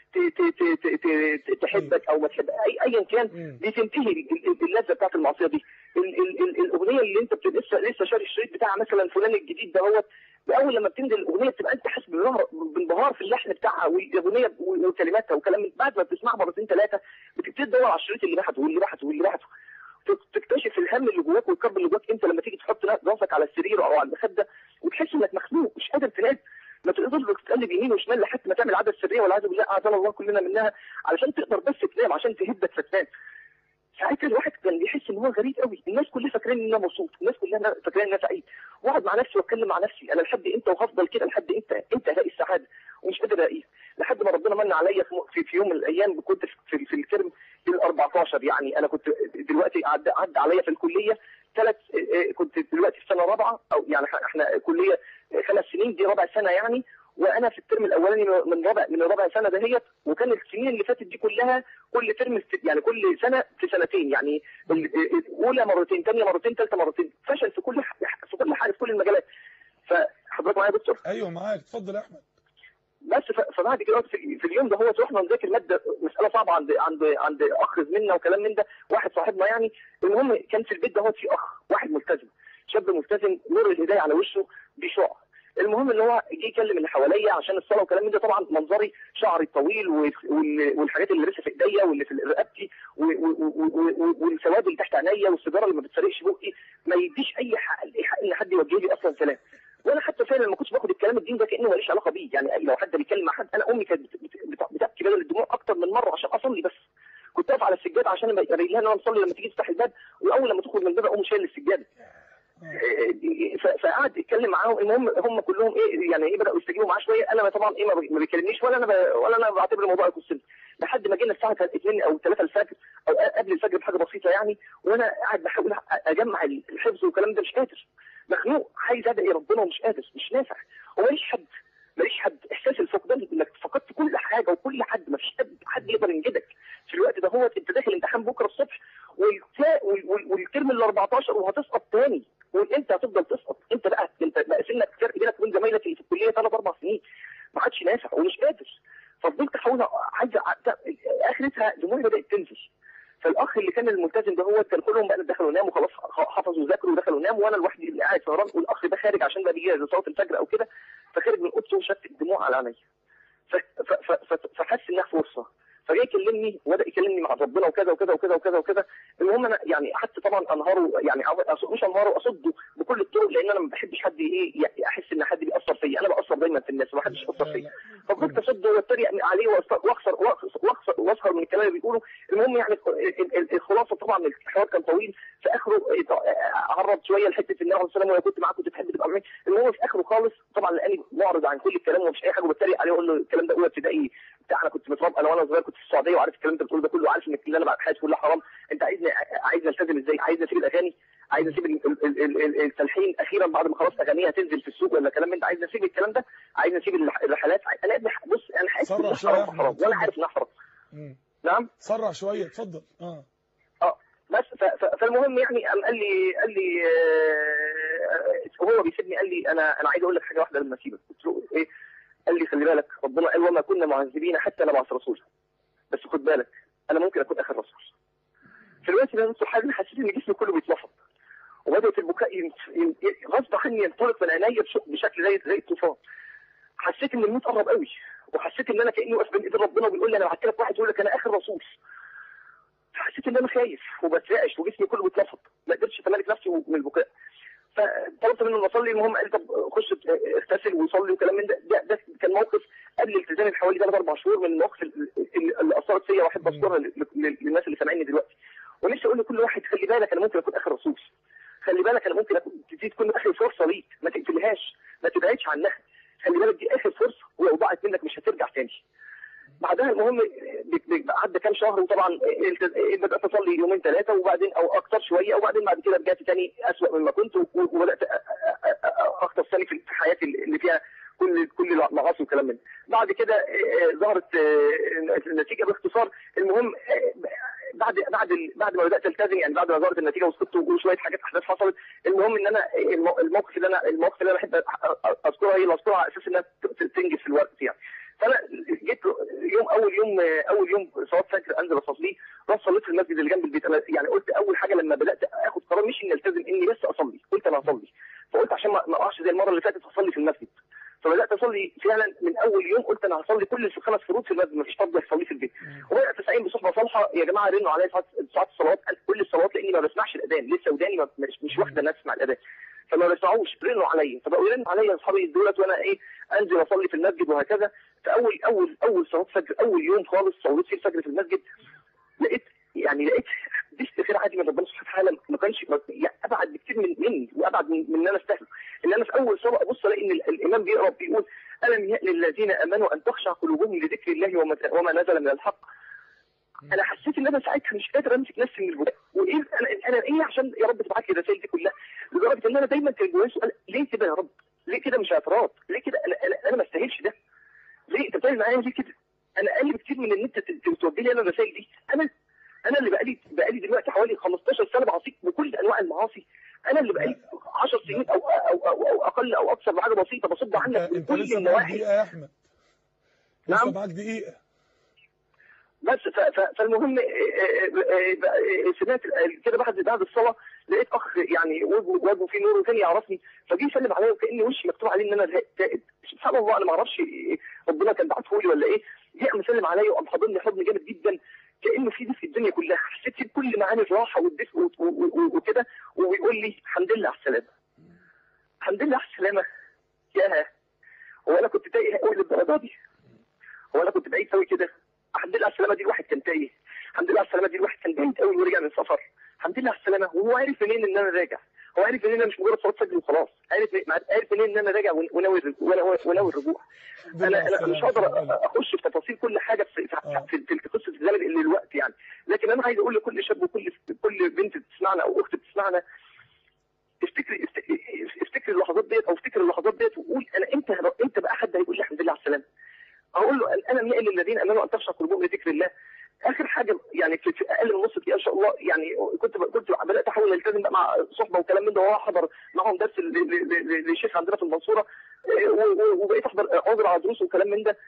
تحبك او ما تحبك، ايا كان، بتنتهي اللذه بتاعت المعصيه دي. الاغنيه اللي انت لسه شاري الشريط بتاعها مثلا فلان الجديد دهوت، اول لما بتنزل الاغنيه بتبقى انت حاسس بانبهار في اللحن بتاعها والاغنيه وكلماتها وكلام، بعد ما بتسمعها مرتين ثلاثه بتبتدي تدور على الشريط اللي بعته واللي بعته واللي بعته، تكتشف الهم اللي جواك والكرب اللي جواك انت لما تيجي تحط راسك على السرير او على المخده وتحس انك مخنوق مش قادر تنام، ما تقدرش تقلب يمين وشمال لحد ما تعمل عاده سريه والعياذ بالله اعاذنا الله كلنا منها، علشان تقدر بس تنام، عشان تهدك فتنام. ساعتها الواحد كان بيحس ان هو غريب قوي، الناس كلها فاكرين ان انا مبسوط، الناس كلها فاكرين ان انا سعيد، واقعد مع نفسي واتكلم مع نفسي انا لحد امتى وهفضل كده لحد امتى الاقي السعاده ومش قادر الاقيها، لحد ما ربنا من عليا في يوم من الايام كنت في الترم ال14، يعني انا كنت دلوقتي عدى عليا في الكليه كنت دلوقتي في سنه رابعه، او يعني احنا كليه 5 سنين دي رابع سنه يعني، وانا في الترم الاولاني من رابع سنه دهيت، وكان السنين اللي فاتت دي كلها كل ترم يعني كل سنه في سنتين، يعني اولى مرتين، ثانيه مرتين، ثالثه مرتين، فشل في كل حاجه في كل المجالات. فحضرتك معايا يا دكتور؟ ايوه معاك، اتفضل يا احمد. بس فبعد كده في اليوم ده هو رحنا نذاكر ماده، مساله صعبه عند اخ زميلنا وكلام من ده، واحد صاحبنا يعني. المهم كان في البيت ده في اخ واحد ملتزم، شاب ملتزم، نور الهدايه على وشه بيشع. المهم ان هو جه يكلم اللي حواليا عشان الصلاه وكلام من ده، طبعا منظري شعري الطويل والحاجات اللي لسه في ايديا واللي في رقبتي والسواد اللي تحت عينيا والسيجاره اللي ما بتسرقش بقي ما يديش اي حق ان حد يوجه لي اصلا كلام. وانا حتى فعلا ما كنتش باخد الكلام الدين ده كانه ماليش علاقه بيه، يعني لو حد بيتكلم مع حد، انا امي كانت بتبكي بدل الدموع اكتر من مره عشان اصلي، بس كنت اقف على السجاده عشان ابين لها ان انا مصلي، لما تيجي تفتح الباب واول لما تخرج من الباب اقوم شايل السجاده. فقعد يتكلم معاهم، المهم هم كلهم يعني بداوا يستجيبوا معاه شويه، انا طبعا ما بيكلمنيش ولا انا بعتبر الموضوع يخصني، لحد ما جينا الساعه 2 او 3 الفجر او قبل الفجر بحاجه بسيطه يعني، وانا قاعد بحاول اجمع الحفظ والكلام ده، مش قادر، مخنوق، عايز ادعي ربنا ومش قادر، مش نافع، وماليش حد، احساس الفقدان انك فقدت كل حاجه وكل حد، ما فيش حد يقدر ينجدك في الوقت ده. هو انت داخل امتحان بكره الصبح والترم ال14 وهتسقط تاني، وانت هتفضل تسقط، انت بقى سنك فرق بينك وبين زمايلك اللي في الكليه 3-4 سنين، ما عادش نافع ومش قادر. ففضلت احاول اخرتها دموعي بدات تنزل. فالاخ اللي كان الملتزم ده هو كان كلهم بقى دخلوا ناموا خلاص، حفظوا وذاكروا ودخلوا ناموا، وانا لوحدي اللي قاعد سهران، والاخ ده خارج عشان بقى بيجي صلاه الفجر او كده، فخارج من اوضته وشفت الدموع على عينيا، فحس انها فرصه، فجاي يكلمني وبدا يكلمني مع ربنا وكذا وكذا وكذا وكذا وكذا. المهم انا يعني قعدت طبعا انهاره، يعني مش انهاره، اصده بكل الطرق، لان انا ما بحبش حد احس ان حد بيأثر فيا، انا بأثر دايما في الناس، ما حدش يأثر فيا. ففضلت اصده واتريق عليه واسهر من الكلام اللي بيقوله. المهم يعني الخلاصه طبعا الحوار كان طويل، في اخره عرض شويه لحته النبي عليه الصلاه والسلام، ولو كنت معاك كنت تحب تبقى معايا. المهم في اخره خالص طبعا لاني معرض عن كل الكلام ومش اي حاجه، وبتريق عليه واقول له الكلام ده اولى ابتدائي بتاع، انا كنت متربى انا وانا صغير كنت في السعوديه وعارف الكلام ده بتقول ده كله، عارف ان اللي انا بعمل حياتي كلها حرام، انت عايزني التزم ازاي؟ عايزني اسيب الاغاني؟ عايز اسيب التلحين اخيرا بعد ما خلاص اغانيها تنزل في السوق ولا كلام من ده؟ عايز اسيب الكلام ده؟ عايز اسيب الرحلات؟ انا بص انا حاسس كلها حرام حرام وانا عارف انها حرام. نعم سرع شويه اتفضل. بس فالمهم يعني قال لي هو بيسيبني، قال لي انا عايز اقول لك حاجه واحده لما اسيبك. قلت له ايه؟ قال لي خلي بالك ربنا قال وما كنا معذبين حتى نبعث رسولا، بس خد بالك انا ممكن اكون اخر رسول. في الوقت ده نص حاجه حسيت ان جسمي كله بيتلفظ، وبدات البكاء غصب عني ينطلق من عينيا بشكل زي الطوفان. حسيت ان الموت قرب قوي، وحسيت ان انا كاني واقف بين ايد ربنا وبيقول لي انا بعت لك واحد يقول لك انا اخر رسول. فحسيت ان انا خايف وبترعش وجسمي كله بيتلفظ، ما قدرتش اتمالك نفسي من البكاء. فطلبت منه اصلي، المهم قال طب خش اغتسل وصلي وكلام من ده كان موقف قبل التزامي بحوالي 3-4 شهور من المواقف اللي اثرت فيا، واحب اذكرها للناس اللي سامعيني دلوقتي. ونفسي اقول لكل واحد خلي بالك انا ممكن اكون اخر رسول، خلي بالك انا ممكن تكون اخر فرصه ليك، ما تقتلهاش، ما تبعدش عنها، خلي بالك دي اخر فرصه ولو ضاعت منك مش هترجع تاني. بعدها المهم عدى كام شهر، وطبعا بدات اصلي 2-3 وبعدين او اكتر شويه، وبعدين بعد كده رجعت تاني اسوء مما كنت، وبدات اخطف ثاني في حياتي اللي فيها كل معاصي وكلام من. بعد كده ظهرت النتيجه باختصار. المهم بعد ما بدات التزم، يعني بعد ما ظهرت النتيجه وسقطت وشويه حاجات احداث حصلت، المهم ان انا الموقف اللي انا بحب اذكرها هي اللي اذكرها على اساس انها تنجز في الوقت يعني. فانا جيت اول يوم صلاه فجر انزل اصلي، رحت صليت في المسجد اللي جنب البيت. انا يعني قلت اول حاجه لما بدات اخد قرار مش اني التزم، اني بس اصلي، قلت انا هصلي. فقلت عشان ما اقعش زي المره اللي فاتت اصلي في المسجد، فبدات اصلي فعلا من اول يوم. قلت انا هصلي كل 5 فروض في المسجد، مفيش فضل اصلي في البيت. وبدات استعين بصحبه صالحه، يا جماعه رنوا عليا ساعات الصلوات، كل الصلوات لاني ما بسمعش الاذان، لسه وداني مش واخده الناس تسمع الاذان، فما بسمعوش، رنوا عليا، فبقوا يرنوا عليا اصحابي دولت وانا انزل اصلي في المسجد وهكذا. فاول صلاه فجر اول يوم خالص صليت فيه الفجر في المسجد، لقيت دي استغفار عادي من ربنا سبحانه وتعالى، ما كانش يعني ابعد بكتير مني وابعد من ان انا استهل. ان انا في اول صلاه ابص الاقي ان الامام بيقرا بيقول الم يأن للذين امنوا ان تخشع قلوبهم لذكر الله وما نزل من الحق. انا حسيت ان انا ساعتها مش قادر امسك نفسي من البكاء، وايه انا ايه عشان يا رب تبعت لي الرسائل دي كلها، لدرجه ان انا دايما كان جوايا سؤال ليه كده يا رب؟ ليه كده مش اعتراض؟ ليه كده؟ انا ما استاهلش ده. ليه انت بتعمل معايا ليه كده؟ انا اقل بكتير من ان انت تودي لي انا الرسائل دي. انا اللي بقالي دلوقتي حوالي 15 سنه بعصيك بكل انواع المعاصي. انا اللي بقالي 10 سنين او اقل او اكثر بحاجه بسيطه بصد عنك من كل النواحي. دقيقه يا احمد، لسه معاك دقيقه بس. فالمهم سمعت كده بعد الصلاه لقيت اخ يعني وجهه فيه نور وكان يعرفني، فجه يسلم عليا وكاني وشي مكتوب عليه ان انا تائب. سبحان الله انا ما اعرفش ربنا كان بعته لي ولا ايه. جه قام مسلم عليا وقام حاضني حضن جامد جدا كانه في دفء الدنيا كلها، حسيت فيه بكل معاني الراحه والدفء وكده، وبيقول لي الحمد لله على السلامه. الحمد لله على السلامه. ياه، هو انا كنت تايه قوي للدرجه دي؟ هو انا كنت بعيد قوي كده؟ الحمد لله على السلامه دي الواحد كان تايه، الحمد لله على السلامه دي الواحد كان بعيد قوي ورجع من سفر. الحمد لله على السلامه. وهو عارف منين ان انا راجع؟ هو عارف منين ان انا مش مجرد صلاه فجر وخلاص؟ عارف منين ان انا راجع وناوي الرجوع؟ انا مش هقدر اخش في تفاصيل كل حاجه في قصه الزمن اللي الوقت يعني، لكن انا عايز اقول لكل شاب وكل بنت بتسمعنا او اخت بتسمعنا، افتكر اللحظات ديت او افتكر اللحظات ديت وقول انا امتى بقى حد هيقول لي الحمد لله على السلامه؟ اقول له انا من الذين امنوا ان تخشع قلوبهم لذكر الله. اخر حاجه يعني في اقل من نص دقيقه ان شاء الله، يعني كنت بدات احاول التزم بقى مع صحبه وكلام من ده، وهو حضر معهم درس للشيخ عندنا في المنصوره، وبقيت احضر عذر على دروس وكلام من ده.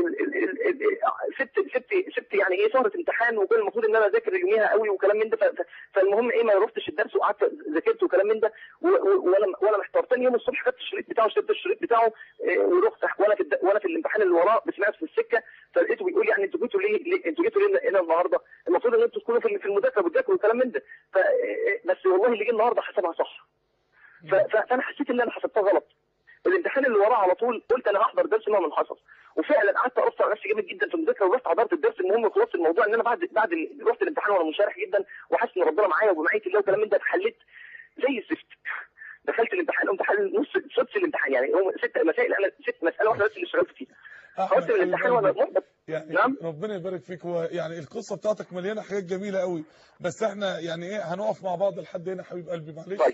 سبت يعني ايه سهره امتحان، وكان المفروض ان انا اذاكر يوميها قوي وكلام من ده، فالمهم ايه ما رحتش الدرس وقعدت ذاكرت وكلام من ده، وانا محتار. ثاني يوم الصبح خدت الشريط بتاعه، شريت الشريط بتاعه ورحت وانا في الامتحان اللي وراه سمعت في السكه، فلقيته بيقول يعني انتوا جيتوا ليه هنا النهارده؟ المفروض ان انتوا تكونوا في المذاكره بتذاكروا والكلام من ده، بس والله اللي جه النهارده حسبها صح. فانا حسيت ان انا حسبتها غلط. الامتحان اللي وراه على طول قلت انا هحضر درس ما من حصل، وفعلا قعدت اقص على نفسي جامد جدا في المذاكره، ورحت حضرت الدرس. المهم خلاص الموضوع ان انا بعد رحت الامتحان وانا منشرح جدا وحاسس ان ربنا معايا وبمعيه الله وكلام من ده، اتحليت زي الزفت. دخلت الامتحان نص سدس الامتحان، يعني هم 6 مسائل، انا 6 مساله واحده بس اللي اشتغلت فيها. خلصت الامتحان وانا محبط. يعني نعم ربنا يبارك فيك. هو يعني القصه بتاعتك مليانه حاجات جميله قوي، بس احنا يعني ايه هنقف مع بعض لحد هنا حبيب قلبي، معلش. طيب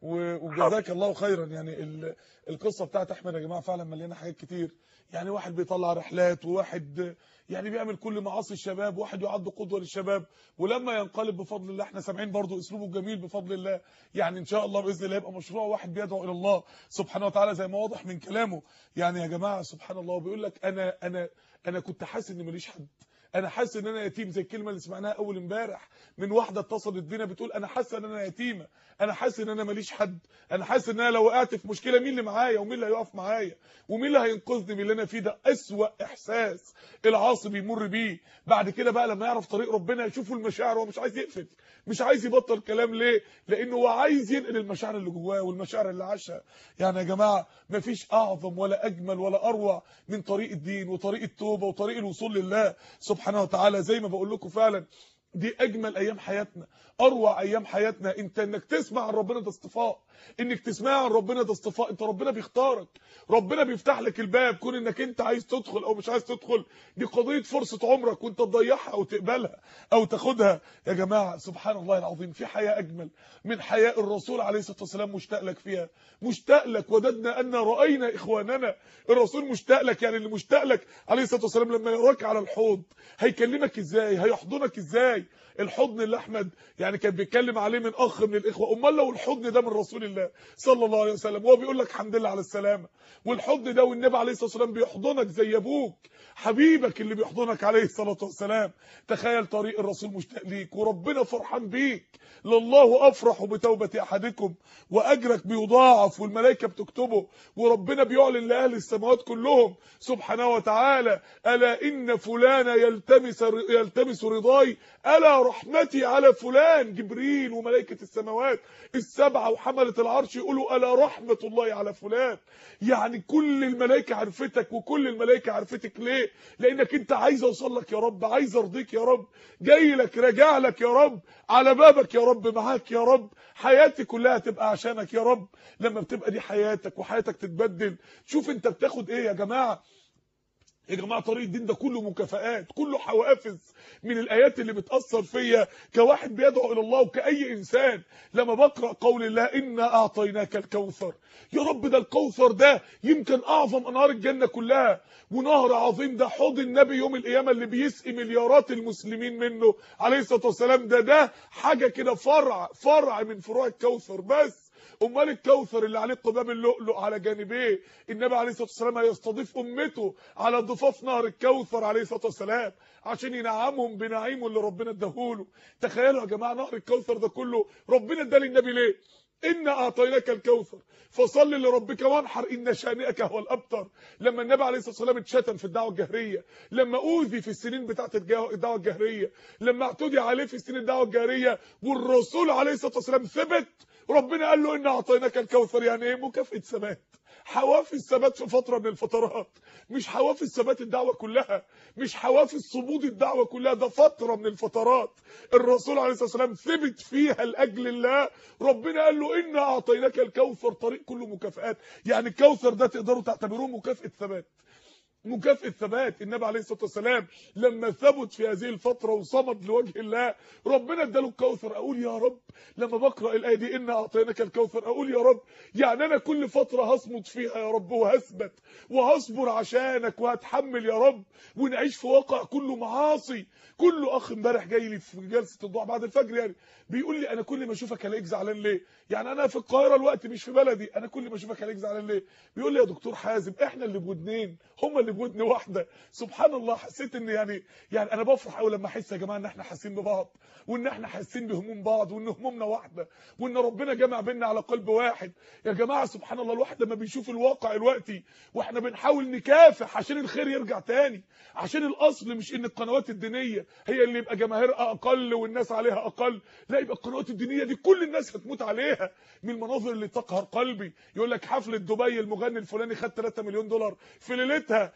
وجزاك الله خيرا. يعني القصه بتاعت احمد يا جماعه فعلا مليانه حاجات كتير. يعني واحد بيطلع رحلات، وواحد يعني بيعمل كل معاصي الشباب، وواحد يعد قدوه للشباب، ولما ينقلب بفضل الله احنا سامعين برضو اسلوبه الجميل بفضل الله. يعني ان شاء الله باذن الله يبقى مشروع واحد بيدعو الى الله سبحانه وتعالى زي ما واضح من كلامه. يعني يا جماعه سبحان الله، بيقول لك انا كنت حاسس ان ماليش حد، انا حاسس ان انا يتيم، زي الكلمه اللي سمعناها اول امبارح من واحده اتصلت بينا بتقول انا حاسه ان انا يتيمه، انا حاسس ان انا ماليش حد، انا حاسس ان انا لو وقعت في مشكله مين اللي معايا ومين اللي هيقف معايا ومين اللي هينقذني من اللي انا فيه ده. اسوأ احساس العاصي بيمر بيه. بعد كده بقى لما يعرف طريق ربنا يشوفوا المشاعر، هو مش عايز يقفل، مش عايز يبطل كلام. ليه؟ لانه هو عايز ينقل المشاعر اللي جواه والمشاعر اللي عاشها. يعني يا جماعه مفيش اعظم ولا اجمل ولا اروع من طريق الدين وطريق التوبه وطريق الوصول لله سبحانه وتعالى. زي ما بقول لكم فعلا دي اجمل ايام حياتنا، اروع ايام حياتنا. انك تسمع عن ربنا ده اصطفاء، انك تسمع عن ربنا ده اصطفاء. انت ربنا بيختارك، ربنا بيفتح لك الباب. كون انك انت عايز تدخل او مش عايز تدخل دي قضيه فرصه عمرك، وانت تضيعها او تقبلها او تاخدها. يا جماعه سبحان الله العظيم، في حياه اجمل من حياه الرسول عليه الصلاه والسلام مشتاق لك فيها، مشتاق لك. وددنا ان راينا اخواننا. الرسول مشتاق لك. يعني اللي مشتاق لك عليه الصلاه والسلام لما يراك على الحوض هيكلمك ازاي، هيحضنك ازاي. الحضن اللي احمد يعني كان بيتكلم عليه من اخ من الاخوه، امال لو الحضن ده من رسول الله صلى الله عليه وسلم وهو بيقول لك الحمد لله على السلامه، والحضن ده والنبي عليه الصلاه والسلام بيحضنك زي ابوك حبيبك اللي بيحضنك عليه الصلاه والسلام. تخيل طريق الرسول مشتاق ليك وربنا فرحان بيك. لله افرح بتوبه احدكم واجرك بيضاعف والملائكه بتكتبه، وربنا بيعلن لاهل السماوات كلهم سبحانه وتعالى الا ان فلان يلتمس رضاي الا رحمتي على فلان. جبريل وملائكه السماوات السبعه وحمله العرش يقولوا الا رحمه الله على فلان. يعني كل الملائكه عرفتك وكل الملائكه عرفتك. ليه؟ لانك انت عايز اوصل لك يا رب، عايز ارضيك يا رب، جاي لك راجع لك يا رب، على بابك يا رب، معاك يا رب، حياتي كلها تبقى عشانك يا رب. لما بتبقى دي حياتك وحياتك تتبدل، شوف انت بتاخد ايه يا جماعه. يا جماعه طريق الدين ده كله مكافآت، كله حوافز. من الايات اللي بتاثر فيا كواحد بيدعو الى الله وكاي انسان لما بقرا قول الله انا اعطيناك الكوثر. يا رب ده الكوثر ده يمكن اعظم انهار الجنه كلها، ونهر عظيم ده حوض النبي يوم القيامه اللي بيسقي مليارات المسلمين منه عليه الصلاه والسلام. ده حاجه كده فرع من فروع الكوثر. بس امال الكوثر اللي عليه قباب اللؤلؤ على جانبيه، النبي عليه الصلاه والسلام هيستضيف امته على ضفاف نهر الكوثر عليه الصلاه والسلام عشان ينعمهم بنعيمه اللي ربنا اداهوله. تخيلوا يا جماعه نهر الكوثر ده كله ربنا اداه للنبي ليه؟ إنا أعطيناك الكوثر فصل لربك وانحر إن شانئك هو الأبتر. لما النبي عليه الصلاة والسلام اتشتم في الدعوة الجهرية، لما أوذي في السنين بتاعت الدعوة الجهرية، لما اعتدي عليه في سنين الدعوة الجهرية، والرسول عليه الصلاة والسلام ثبت، ربنا قال له إنا أعطيناك الكوثر. يعني إيه؟ مكافأة ثبات، حوافز ثبات في فترة من الفترات، مش حوافز ثبات الدعوة كلها، مش حوافز صمود الدعوة كلها، ده فترة من الفترات الرسول عليه الصلاة والسلام ثبت فيها لأجل الله. ربنا قال له إنا أعطيناك الكوثر، طريق كله مكافآت. يعني الكوثر ده تقدروا تعتبروه مكافأة ثبات، مكافأة ثبات. النبي عليه الصلاة والسلام لما ثبت في هذه الفترة وصمد لوجه الله ربنا اداله الكوثر. اقول يا رب لما بقرأ الآية دي إنا أعطيناك الكوثر اقول يا رب يعني انا كل فترة هصمد فيها يا رب وهثبت وهصبر عشانك وهتحمل يا رب، ونعيش في واقع كله معاصي. كله اخ امبارح جاي لي في جلسة الضحى بعد الفجر يعني بيقول لي انا كل ما اشوفك الاقيك زعلان ليه؟ يعني انا في القاهرة الوقت مش في بلدي، انا كل ما اشوفك الاقيك زعلان ليه؟ بيقول لي يا دكتور حازم احنا اللي بودنين هم اللي بودن واحده. سبحان الله. حسيت ان يعني انا بفرح قوي لما احس يا جماعه ان احنا حاسين ببعض، وان احنا حاسين بهموم بعض، وان همومنا واحده، وان ربنا جمع بيننا على قلب واحد. يا جماعه سبحان الله الواحد لما بيشوف الواقع الوقتي واحنا بنحاول نكافح عشان الخير يرجع تاني، عشان الاصل مش ان القنوات الدينيه هي اللي يبقى جماهيرها اقل والناس عليها اقل، لا يبقى القنوات الدينيه دي كل الناس هتموت عليها. من المناظر اللي تقهر قلبي يقول لك حفله دبي المغني الفلاني خد 3 مليون دولار في ليلتها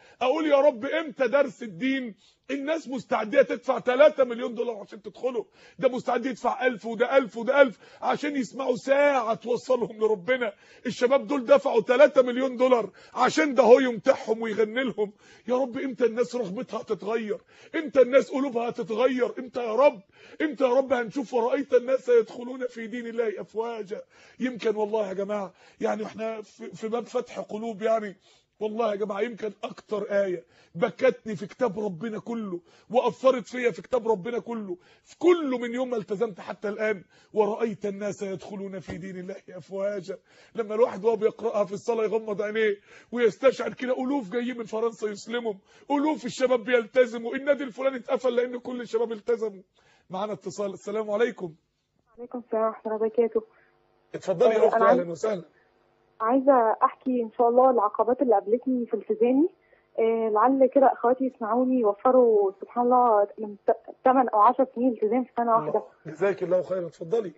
اقول يا رب امتى درس الدين الناس مستعديه تدفع 3 مليون دولار عشان تدخله؟ ده مستعد يدفع 1000 وده 1000 وده 1000 عشان يسمعوا ساعه توصلهم لربنا. الشباب دول دفعوا 3 مليون دولار عشان ده هو يمتحهم ويغني لهم. يا رب امتى الناس رغبتها هتتغير؟ امتى الناس قلوبها هتتغير؟ امتى يا رب؟ امتى يا رب هنشوف ورأيت الناس يدخلون في دين الله افواجا؟ يمكن والله يا جماعه يعني احنا في باب فتح قلوب، يعني والله يا جماعه يمكن اكتر ايه بكتني في كتاب ربنا كله واثرت فيا في كتاب ربنا كله في كله من يوم ما التزمت حتى الان، ورأيت الناس يدخلون في دين الله افواجا. لما الواحد وهو بيقراها في الصلاه يغمض عينيه ويستشعر كده الوف جايين من فرنسا يسلموا، الوف الشباب بيلتزموا، النادي الفلاني اتقفل لان كل الشباب التزموا. معانا اتصال. السلام عليكم. وعليكم السلام ورحمه الله وبركاته. اتفضلي يا اختي. اهلا وسهلا. عايزه احكي ان شاء الله العقبات اللي قابلتني في التزامي، لعل كده اخواتي يسمعوني يوفروا سبحان الله من 8 أو 10 سنين التزام في سنه واحده. جزاك الله خيرا. اتفضلي.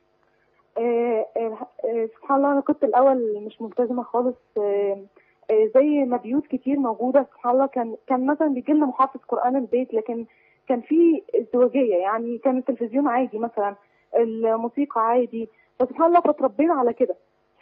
سبحان الله انا كنت الاول مش ملتزمه خالص، زي ما بيوت كتير موجوده. سبحان الله كان مثلا بيجي لنا محافظ قران البيت، لكن كان في ازدواجيه، يعني كان التلفزيون عادي مثلا، الموسيقى عادي، فسبحان الله فتربينا على كده.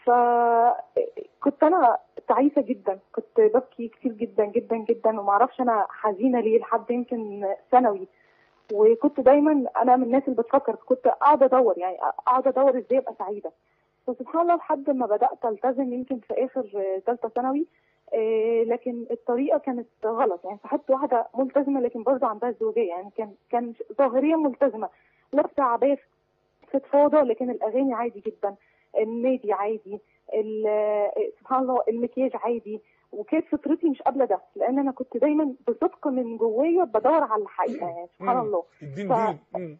فكنت انا تعيسه جدا، كنت ببكي كتير جدا جدا جدا، وما اعرفش انا حزينه ليه لحد يمكن ثانوي. وكنت دايما انا من الناس اللي بتفكر، كنت قاعده ادور، يعني قاعده ادور ازاي ابقى سعيده. فسبحان الله لحد ما بدات التزم يمكن في اخر ثالثه ثانوي، لكن الطريقه كانت غلط. يعني صاحبت واحده ملتزمه لكن برضه عندها ازدواجيه، يعني كان ظاهريا ملتزمه، لابسه عبايه فضفاضه، لكن الاغاني عادي جدا، النادي عادي، سبحان الله المكياج عادي. وكانت فطرتي مش قابله ده، لان انا كنت دايما بصدق من جوايا بدور على الحقيقه، يعني سبحان الله. الدين دين.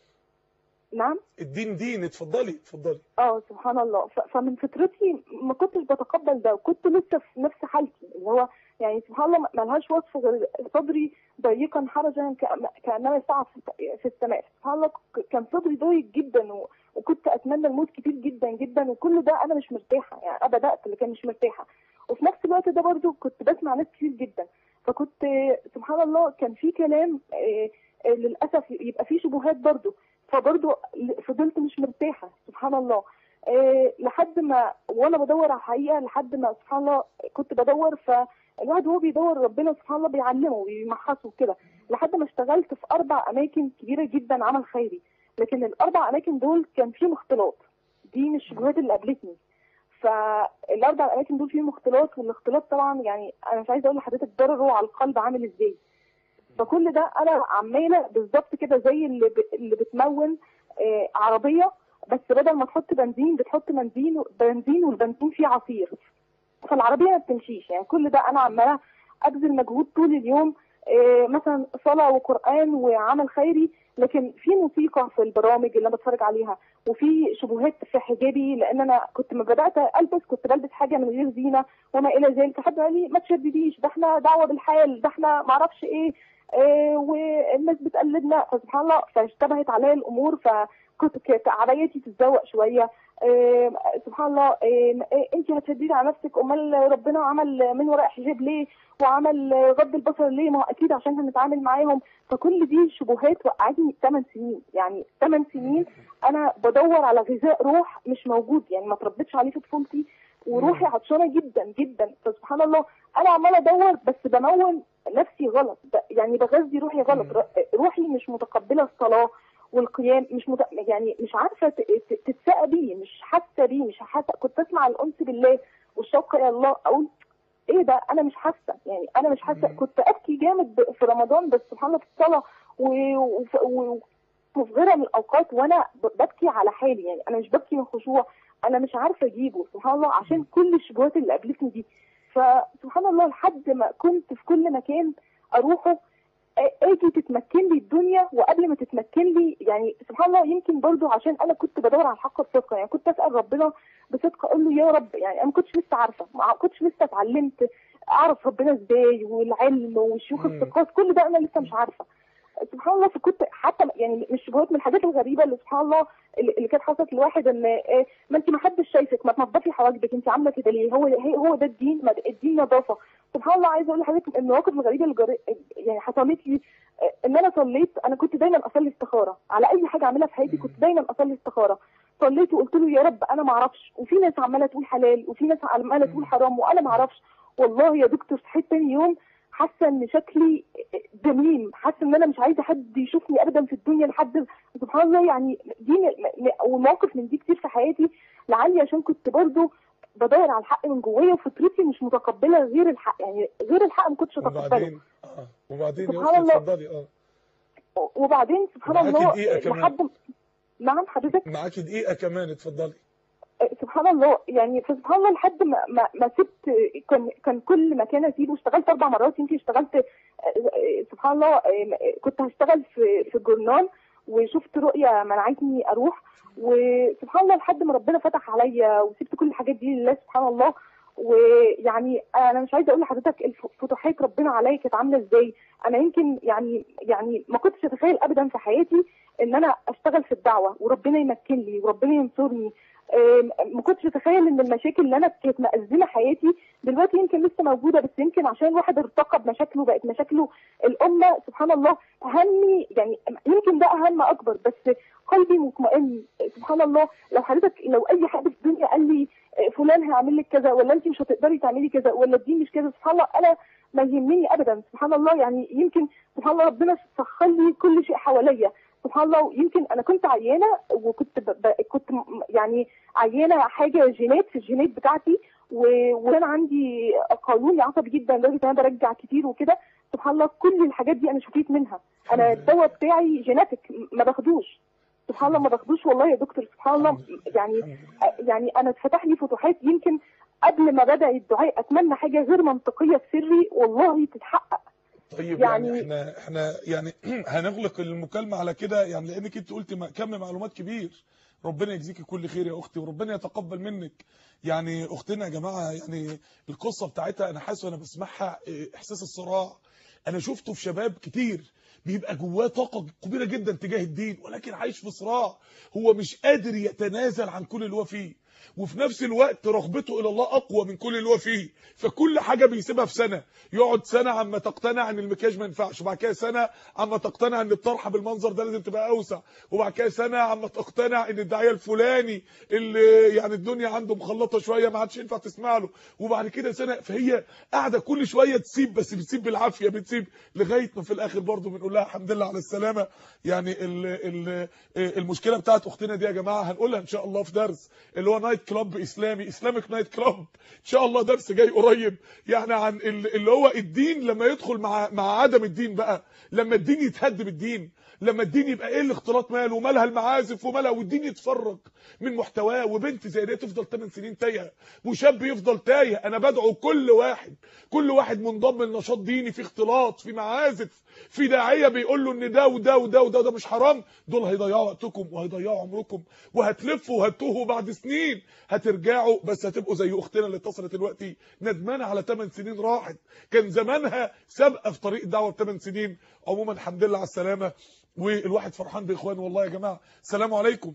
نعم الدين دين. اتفضلي. سبحان الله. فمن فطرتي ما كنتش بتقبل ده، وكنت لسه في نفس حالتي، اللي هو يعني سبحان الله ما لهاش وصف غير صدري ضيقا حرجا كانما ساعه في السماء. سبحان الله كان صدري ضيق جدا، وكنت اتمنى الموت كتير جدا جدا، وكل ده انا مش مرتاحه، يعني انا بدات لكن مش مرتاحه. وفي نفس الوقت ده برضو كنت بسمع ناس كتير جدا، فكنت سبحان الله كان في كلام للاسف يبقى في شبهات برضو، فبرضو فضلت مش مرتاحه سبحان الله. لحد ما وانا بدور على الحقيقه، لحد ما سبحان الله كنت بدور، فالواحد وهو بيدور ربنا سبحان الله بيعلمه وبيمحصه كده، لحد ما اشتغلت في 4 اماكن كبيره جدا عمل خيري. لكن ال4 اماكن دول كان فيهم اختلاط، دي من الشبهات اللي قابلتني. فال4 اماكن دول فيهم اختلاط، والاختلاط طبعا يعني انا مش عايزه اقول لحضرتك ضرره على القلب عامل ازاي. فكل ده انا عماله بالظبط كده زي اللي بتمون عربيه، بس بدل ما تحط بنزين بتحط بنزين والبنزين فيه عصير، فالعربيه ما بتمشيش. يعني كل ده انا عماله ابذل مجهود طول اليوم، مثلا صلاه وقران وعمل خيري، لكن في موسيقى في البرامج اللي انا بتفرج عليها، وفي شبهات في حجابي، لان انا كنت ما بدات البس كنت بلبس حاجه من غير زينه وما الى ذلك. حد قال لي ما تشدديش، ده احنا دعوه بالحال، ده احنا ما اعرفش ايه، والناس بتقلدنا. فسبحان الله فاشتبهت عليا الامور، كانت عبايتي تتزوق شويه. سبحان الله انت هتشددي على نفسك، امال ربنا عمل من وراء حجاب ليه وعمل غض البصر ليه؟ ما هو اكيد عشان هنتعامل معاهم. فكل دي شبهات وقعتني 8 سنين، يعني 8 سنين انا بدور على غذاء روح مش موجود، يعني ما تربيتش عليه في طفولتي، وروحي عطشانه جدا جدا. فسبحان الله انا عماله ادور بس بمون نفسي غلط، يعني بغذي روحي غلط. روحي مش متقبله الصلاه والقيام، يعني مش عارفه تتساءى بيه، مش حاسه بيه، مش حاسه. كنت اسمع الانس بالله والشوق الى الله، اقول ايه ده، انا مش حاسه، يعني انا مش حاسه. كنت ابكي جامد في رمضان، بس سبحان الله في الصلاه وفي غيرها من الاوقات وانا ببكي على حالي، يعني انا مش ببكي من خشوع، انا مش عارفه اجيبه سبحان الله عشان كل الشبهات اللي قابلتني دي. فسبحان الله لحد ما كنت في كل مكان اروحه اجي تتمكن لي الدنيا، وقبل ما تتمكن لي يعني سبحان الله يمكن برضو عشان انا كنت بدور على الحق بصدق، يعني كنت اسال ربنا بصدق، اقول له يا رب، يعني انا ما كنتش لسه عارفه، ما كنتش لسه اتعلمت اعرف ربنا ازاي، والعلم والشيوخ الثقات كل ده انا لسه مش عارفه. سبحان الله. فكنت حتى يعني مش شبهات من الحاجات الغريبه اللي سبحان الله اللي كانت حصلت لواحد، ان ما انت ما حدش شايفك، ما تنظفي حواجبك، انت عامله كده ليه؟ هو ده الدين؟ ما الدين نظافه. سبحان الله. عايزه اقول لحضرتك المواقف الغريبه اللي يعني حصلت لي، ان انا صليت. انا كنت دايما اصلي استخاره على اي حاجه اعملها في حياتي، كنت دايما اصلي استخاره. صليت وقلت له يا رب انا ما اعرفش، وفي ناس عماله تقول حلال وفي ناس عماله تقول حرام وانا ما اعرفش. والله يا دكتور صحيت تاني يوم حاسه ان شكلي دميم، حاسه ان انا مش عايزه حد يشوفني ابدا في الدنيا لحد. سبحان الله. يعني دي ومواقف من دي كتير في حياتي، لعلي عشان كنت برضو بدور على الحق من جوايا، وفطرتي مش متقبله غير الحق، يعني غير الحق ما كنتش اتقبله. وبعدين سبحان الله. اتفضلي. وبعدين سبحان الله لحد نعم حضرتك معاكي دقيقه كمان، اتفضلي. سبحان الله. يعني فسبحان الله لحد ما سبت، كان كل مكان اسيبه. اشتغلت 4 مرات يمكن، اشتغلت سبحان الله. كنت هشتغل في الجورنال وشفت رؤيه منعتني اروح، وسبحان الله لحد ما ربنا فتح عليا وسبت كل الحاجات دي لله سبحان الله. ويعني انا مش عايزه اقول لحضرتك الفتوحات ربنا عليا كانت عامله ازاي. انا يمكن يعني ما كنتش اتخيل ابدا في حياتي ان انا اشتغل في الدعوه وربنا يمكن لي وربنا ينصرني. ما كنتش اتخيل ان المشاكل اللي انا كانت مأزمه حياتي دلوقتي يمكن لسه موجوده، بس يمكن عشان الواحد ارتقى بمشاكله بقت مشاكله الامه سبحان الله. همي يعني يمكن ده اهم اكبر، بس قلبي مطمئن سبحان الله. لو اي حد في الدنيا قال لي فلان هيعمل لك كذا، ولا انت مش هتقدري تعملي كذا، ولا الدين مش كذا، سبحان الله انا ما يهمني ابدا سبحان الله. يعني يمكن سبحان الله ربنا سخر لي كل شيء حواليا سبحان الله. يمكن انا كنت عيانه، وكنت كنت يعني عيانه حاجه جينات في الجينات بتاعتي، وكان عندي قولون عصبي جدا لدرجه ان انا برجع كتير وكده سبحان الله. كل الحاجات دي انا شفيت منها. انا الدواء بتاعي جيناتك ما باخدوش سبحان الله، ما باخدوش والله يا دكتور سبحان الله. يعني انا اتفتح لي فتوحات. يمكن قبل ما بدأ الدعاء اتمنى حاجه غير منطقيه في سري والله تتحقق. طيب يعني احنا يعني هنغلق المكالمه على كده، يعني لانك انت قلت كم معلومات كبير. ربنا يجزيكي كل خير يا اختي، وربنا يتقبل منك. يعني اختنا يا جماعه، يعني القصه بتاعتها انا حاسس وانا بسمعها احساس الصراع انا شفته في شباب كتير بيبقى جواه طاقه كبيره جدا تجاه الدين، ولكن عايش في صراع، هو مش قادر يتنازل عن كل اللي هو فيه، وفي نفس الوقت رغبته الى الله اقوى من كل اللي هو فيه. فكل حاجه بيسيبها في سنه، يقعد سنه عما تقتنع ان المكياج ما ينفعش، وبعد كده سنه عما تقتنع ان الطرحه بالمنظر ده لازم تبقى اوسع، وبعد كده سنه عما تقتنع ان الداعيه الفلاني اللي يعني الدنيا عنده مخلطه شويه ما عادش ينفع تسمع له، وبعد كده سنه. فهي قاعده كل شويه تسيب، بس بتسيب بالعافيه، بتسيب لغايه ما في الاخر برضه بنقول لها الحمد لله على السلامه. يعني المشكله بتاعت اختنا دي يا جماعه هنقولها ان شاء الله في درس اللي هو نايت كلاب اسلامي، اسلامك نايت كلاب ان شاء الله، درس جاي قريب يعني عن اللي هو الدين لما يدخل مع عدم الدين بقى، لما الدين يتهد بالدين، لما الدين يبقى ايه الاختلاط ماله ومالها المعازف ومالها، والدين يتفرج من محتواه، وبنت زي دي تفضل 8 سنين تايهه، وشاب يفضل تايه. انا بدعو كل واحد منضم لنشاط ديني في اختلاط في معازف في داعيه بيقول له ان ده وده وده وده مش حرام، دول هيضيعوا وقتكم وهيضيعوا عمركم وهتلفوا وهتوهوا، بعد سنين هترجعوا بس هتبقوا زي اختنا اللي اتصلت دلوقتي ندمانه على 8 سنين راحت، كان زمانها سابقه في طريق الدعوه ب 8 سنين. عموما الحمد لله على السلامه، والواحد فرحان باخوانه والله يا جماعه. السلام عليكم.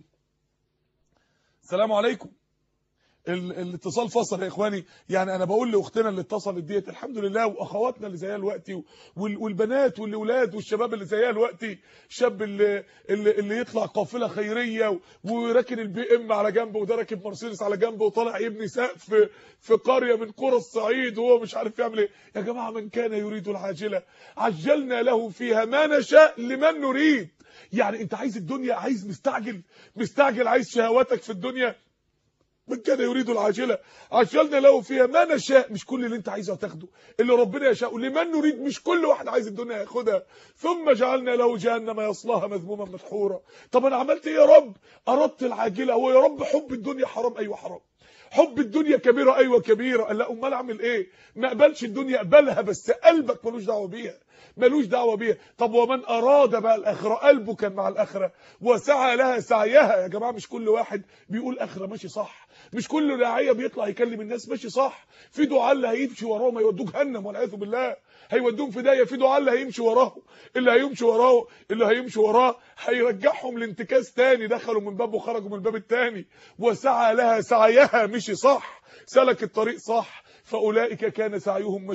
السلام عليكم. الاتصال فصل يا اخواني. يعني انا بقول لاختنا اللي اتصلت ديت الحمد لله، واخواتنا اللي زيها دلوقتي، والبنات والاولاد والشباب اللي زيها دلوقتي، الشاب اللي يطلع قافله خيريه وراكن البي ام على جنبه، وده راكب مرسيدس على جنبه، وطالع يبني سقف في قريه من قرى الصعيد وهو مش عارف يعمل ايه. يا جماعه من كان يريد العاجله عجلنا له فيها ما نشاء لمن نريد. يعني انت عايز الدنيا، عايز مستعجل عايز شهواتك في الدنيا، من كان يريد العاجله عجلنا له فيها ما نشاء. مش كل اللي انت عايزه هتاخده، اللي ربنا يشاء لمن نريد، مش كل واحد عايز الدنيا ياخدها. ثم جعلنا له جهنم يصلاها مذموما مدحورا. طب انا عملت ايه يا رب؟ اردت العاجله. هو يا رب حب الدنيا حرام؟ ايوه حرام. حب الدنيا كبيره؟ ايوه كبيره. قال لا امال اعمل ايه؟ ما اقبلش الدنيا، اقبلها بس قلبك ملوش دعوه بيها. ملوش دعوه بيها. طب ومن اراد بقى الاخره، قلبه كان مع الاخره وسعى لها سعيها. يا جماعه مش كل واحد بيقول اخره ماشي صح، مش كل داعيه بيطلع يكلم الناس ماشي صح. في دعاء اللي هيمشي وراهم هيودوه جهنم والعياذ بالله، هيودوهم في داهيه. في دعاء اللي هيمشي وراه، اللي هيمشي وراه هيرجعهم لانتكاس تاني، دخلوا من باب وخرجوا من الباب التاني. وسعى لها سعيها، مشي صح، سلك الطريق صح، فاولئك كان سعيهم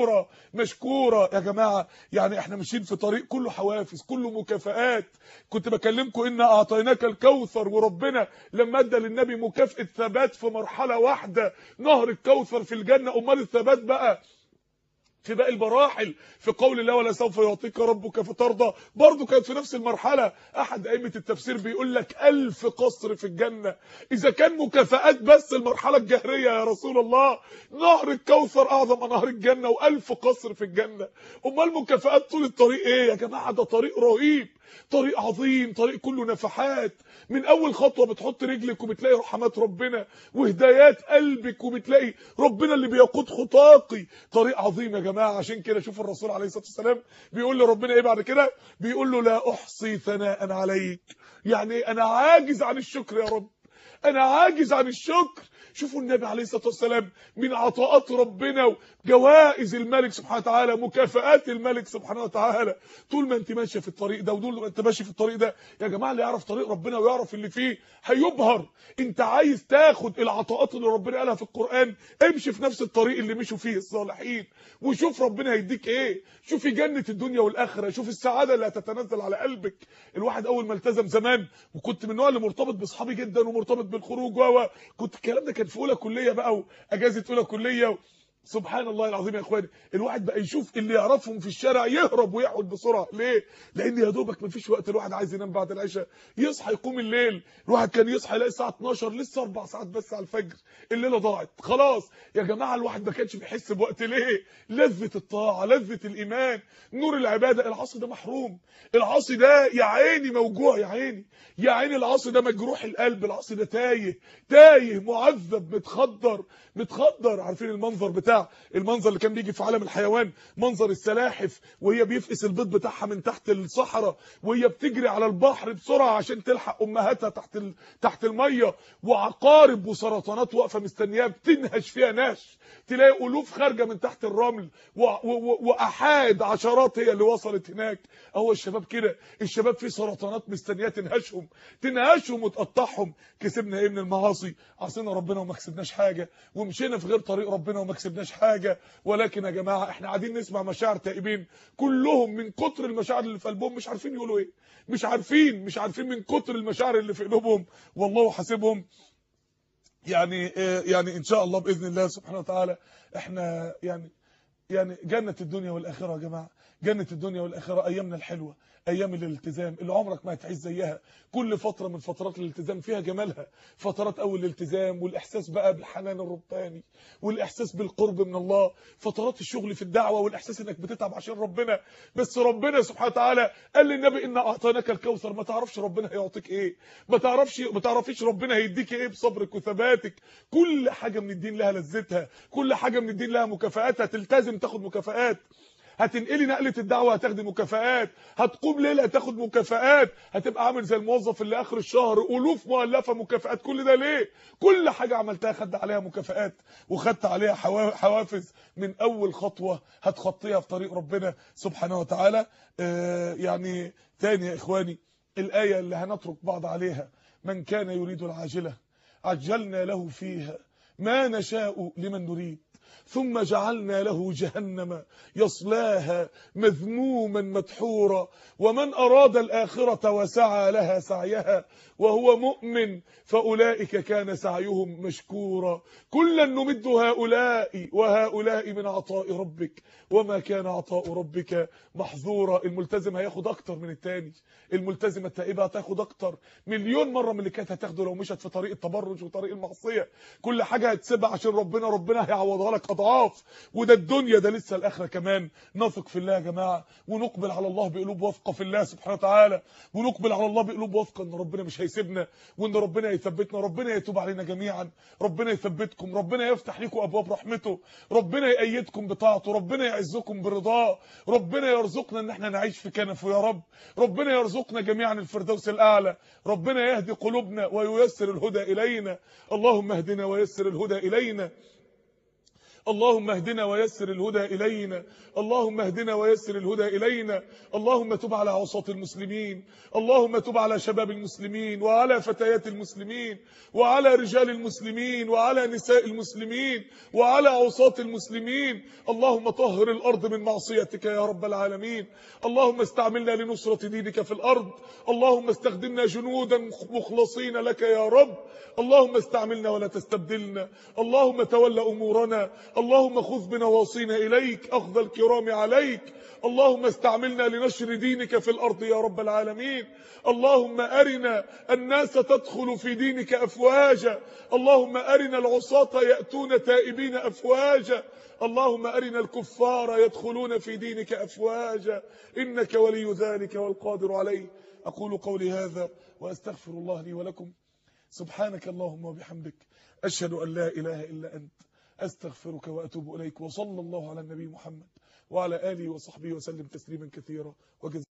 مشكورا. يا جماعه يعني احنا ماشيين في طريق كله حوافز، كله مكافآت. كنت بكلمكم ان اعطيناك الكوثر، وربنا لما ادى للنبي مكافاه ثبات في مرحله واحده، نهر الكوثر في الجنه، امال الثبات بقى في باقي المراحل في قول الله ولا سوف يعطيك ربك فترضى، برضه كانت في نفس المرحله. احد ائمه التفسير بيقول لك 1000 قصر في الجنه. اذا كان مكافآت بس المرحله الجهريه يا رسول الله، نهر الكوثر اعظم انهار الجنه و1000 قصر في الجنه، امال مكافآت طول الطريق ايه يا جماعه؟ ده طريق رهيب، طريق عظيم، طريق كله نفحات. من اول خطوه بتحط رجلك وبتلاقي رحمات ربنا وهدايات قلبك، وبتلاقي ربنا اللي بيقود خطاقي. طريق عظيم يا جماعه. عشان كده شوف الرسول عليه الصلاه والسلام بيقول لربنا ايه بعد كده؟ بيقول له لا احصي ثناء عليك. يعني انا عاجز عن الشكر يا رب، انا عاجز عن الشكر. شوفوا النبي عليه الصلاه والسلام من عطاءات ربنا وجوائز الملك سبحانه وتعالى، مكافآت الملك سبحانه وتعالى. طول ما انت ماشيه في الطريق ده، وطول ما انت ماشي في الطريق ده يا جماعه، اللي يعرف طريق ربنا ويعرف اللي فيه هيبهر. انت عايز تاخد العطاءات اللي ربنا قالها في القرآن، امشي في نفس الطريق اللي مشوا فيه الصالحين، وشوف ربنا هيديك ايه. شوفي جنه الدنيا والاخره، شوف السعاده اللي هتتنزل على قلبك. الواحد اول ما التزم زمان، وكنت من النوع اللي مرتبط باصحابي جدا ومرتبط بالخروج كنت الكلام ده كان في اولى كليه بقى، واجازه اولى كليه. سبحان الله العظيم يا اخواني، الواحد بقى يشوف اللي يعرفهم في الشارع يهرب ويحول بسرعه. ليه؟ لان يا دوبك مفيش وقت، الواحد عايز ينام بعد العشاء، يصحى يقوم الليل. الواحد كان يصحى يلاقي الساعه 12 لسه 4 ساعات بس على الفجر، الليله ضاعت خلاص. يا جماعه الواحد ما كانش بيحس بوقت. ليه؟ لذه الطاعه، لذه الايمان، نور العباده. العصر ده محروم، العصر ده يا عيني موجوع، يا عيني العصر ده مجروح القلب، العصر ده تايه معذب متخدر. عارفين المنظر اللي كان بيجي في عالم الحيوان، منظر السلاحف وهي بيفقس البيض بتاعها من تحت الصحراء، وهي بتجري على البحر بسرعه عشان تلحق امهاتها تحت الميه، وعقارب وسرطانات واقفه مستنياها بتنهش فيها نهش، تلاقي الوف خارجه من تحت الرمل، واحاد عشرات هي اللي وصلت هناك. اهو الشباب كده، الشباب في سرطانات مستنياه تنهشهم وتقطعهم. كسبنا ايه من المعاصي؟ عصينا ربنا وما كسبناش حاجه، ومشينا في غير طريق ربنا وما كسبناش حاجه. ولكن يا جماعه احنا قاعدين نسمع مشاعر تائبين كلهم من كتر المشاعر اللي في قلبهم مش عارفين يقولوا ايه، مش عارفين من كتر المشاعر اللي في قلوبهم. والله حاسبهم. يعني ان شاء الله باذن الله سبحانه وتعالى احنا يعني جنه الدنيا والاخره يا جماعه، جنه الدنيا والاخره. ايامنا الحلوه، ايام الالتزام اللي عمرك ما هتعيش زيها. كل فتره من فترات الالتزام فيها جمالها. فترات اول الالتزام والاحساس بقى بالحنان الرباني والاحساس بالقرب من الله، فترات الشغل في الدعوه والاحساس انك بتتعب عشان ربنا. بس ربنا سبحانه وتعالى قال للنبي ان اعطيناك الكوثر. ما تعرفش ربنا هيعطيك ايه، ما تعرفيش ربنا هيديك ايه بصبرك وثباتك. كل حاجه من الدين لها لذتها، كل حاجه من الدين لها مكافآتها. تلتزم تاخد مكافآت، هتنقلي نقله الدعوه هتاخدي مكافآت، هتقوم ليله هتاخد مكافآت، هتبقى عامل زي الموظف اللي اخر الشهر الوف مؤلفه مكافآت. كل ده ليه؟ كل حاجه عملتها خدت عليها مكافآت وخدت عليها حوافز. من اول خطوه هتخطيها في طريق ربنا سبحانه وتعالى. يعني تاني يا اخواني، الايه اللي هنترك بعض عليها: من كان يريد العاجله عجلنا له فيها ما نشاء لمن نريد ثم جعلنا له جهنم يصلاها مذموما مدحورا ومن أراد الآخرة وسعى لها سعيها وهو مؤمن فأولئك كان سعيهم مشكورا. كلا نمد هؤلاء وهؤلاء من عطاء ربك وما كان عطاء ربك محظورا. الملتزم هياخد أكتر من التاني، الملتزمة التائبة هتاخد أكتر مليون مرة من اللي كانت هتاخده لو مشت في طريق التبرج وطريق المعصية. كل حاجة هتسيبها عشان ربنا هيعوضها لك لك اضعاف. وده الدنيا، ده لسه الاخره كمان. نثق في الله يا جماعه، ونقبل على الله بقلوب واثقه في الله سبحانه وتعالى، ونقبل على الله بقلوب واثقه ان ربنا مش هيسيبنا، وان ربنا هيثبتنا. ربنا يتوب علينا جميعا، ربنا يثبتكم، ربنا يفتح لكم ابواب رحمته، ربنا يأيدكم بطاعته، ربنا يعزكم برضاه، ربنا يرزقنا ان احنا نعيش في كنفه يا رب، ربنا يرزقنا جميعا الفردوس الاعلى، ربنا يهدي قلوبنا وييسر الهدى الينا. اللهم اهدنا ويسر الهدى الينا، اللهم اهدنا ويسر الهدى إلينا، اللهم اهدنا ويسر الهدى إلينا. اللهم تب على عصاة المسلمين، اللهم تب على شباب المسلمين، وعلى فتيات المسلمين، وعلى رجال المسلمين، وعلى نساء المسلمين، وعلى عصاة المسلمين. اللهم طهر الأرض من معصيتك يا رب العالمين. اللهم استعملنا لنصرة دينك في الأرض، اللهم استخدمنا جنودا مخلصين لك يا رب. اللهم استعملنا ولا تستبدلنا، اللهم تول أمورنا، اللهم خذ بنواصينا إليك أخذ الكرام عليك. اللهم استعملنا لنشر دينك في الأرض يا رب العالمين. اللهم أرنا الناس تدخل في دينك أفواجا، اللهم أرنا العصاة يأتون تائبين أفواجا، اللهم أرنا الكفار يدخلون في دينك أفواجا، إنك ولي ذلك والقادر عليه. أقول قولي هذا وأستغفر الله لي ولكم. سبحانك اللهم وبحمدك، أشهد أن لا إله إلا أنت، أستغفرك وأتوب إليك. وصلى الله على النبي محمد وعلى آله وصحبه وسلم تسليما كثيرا.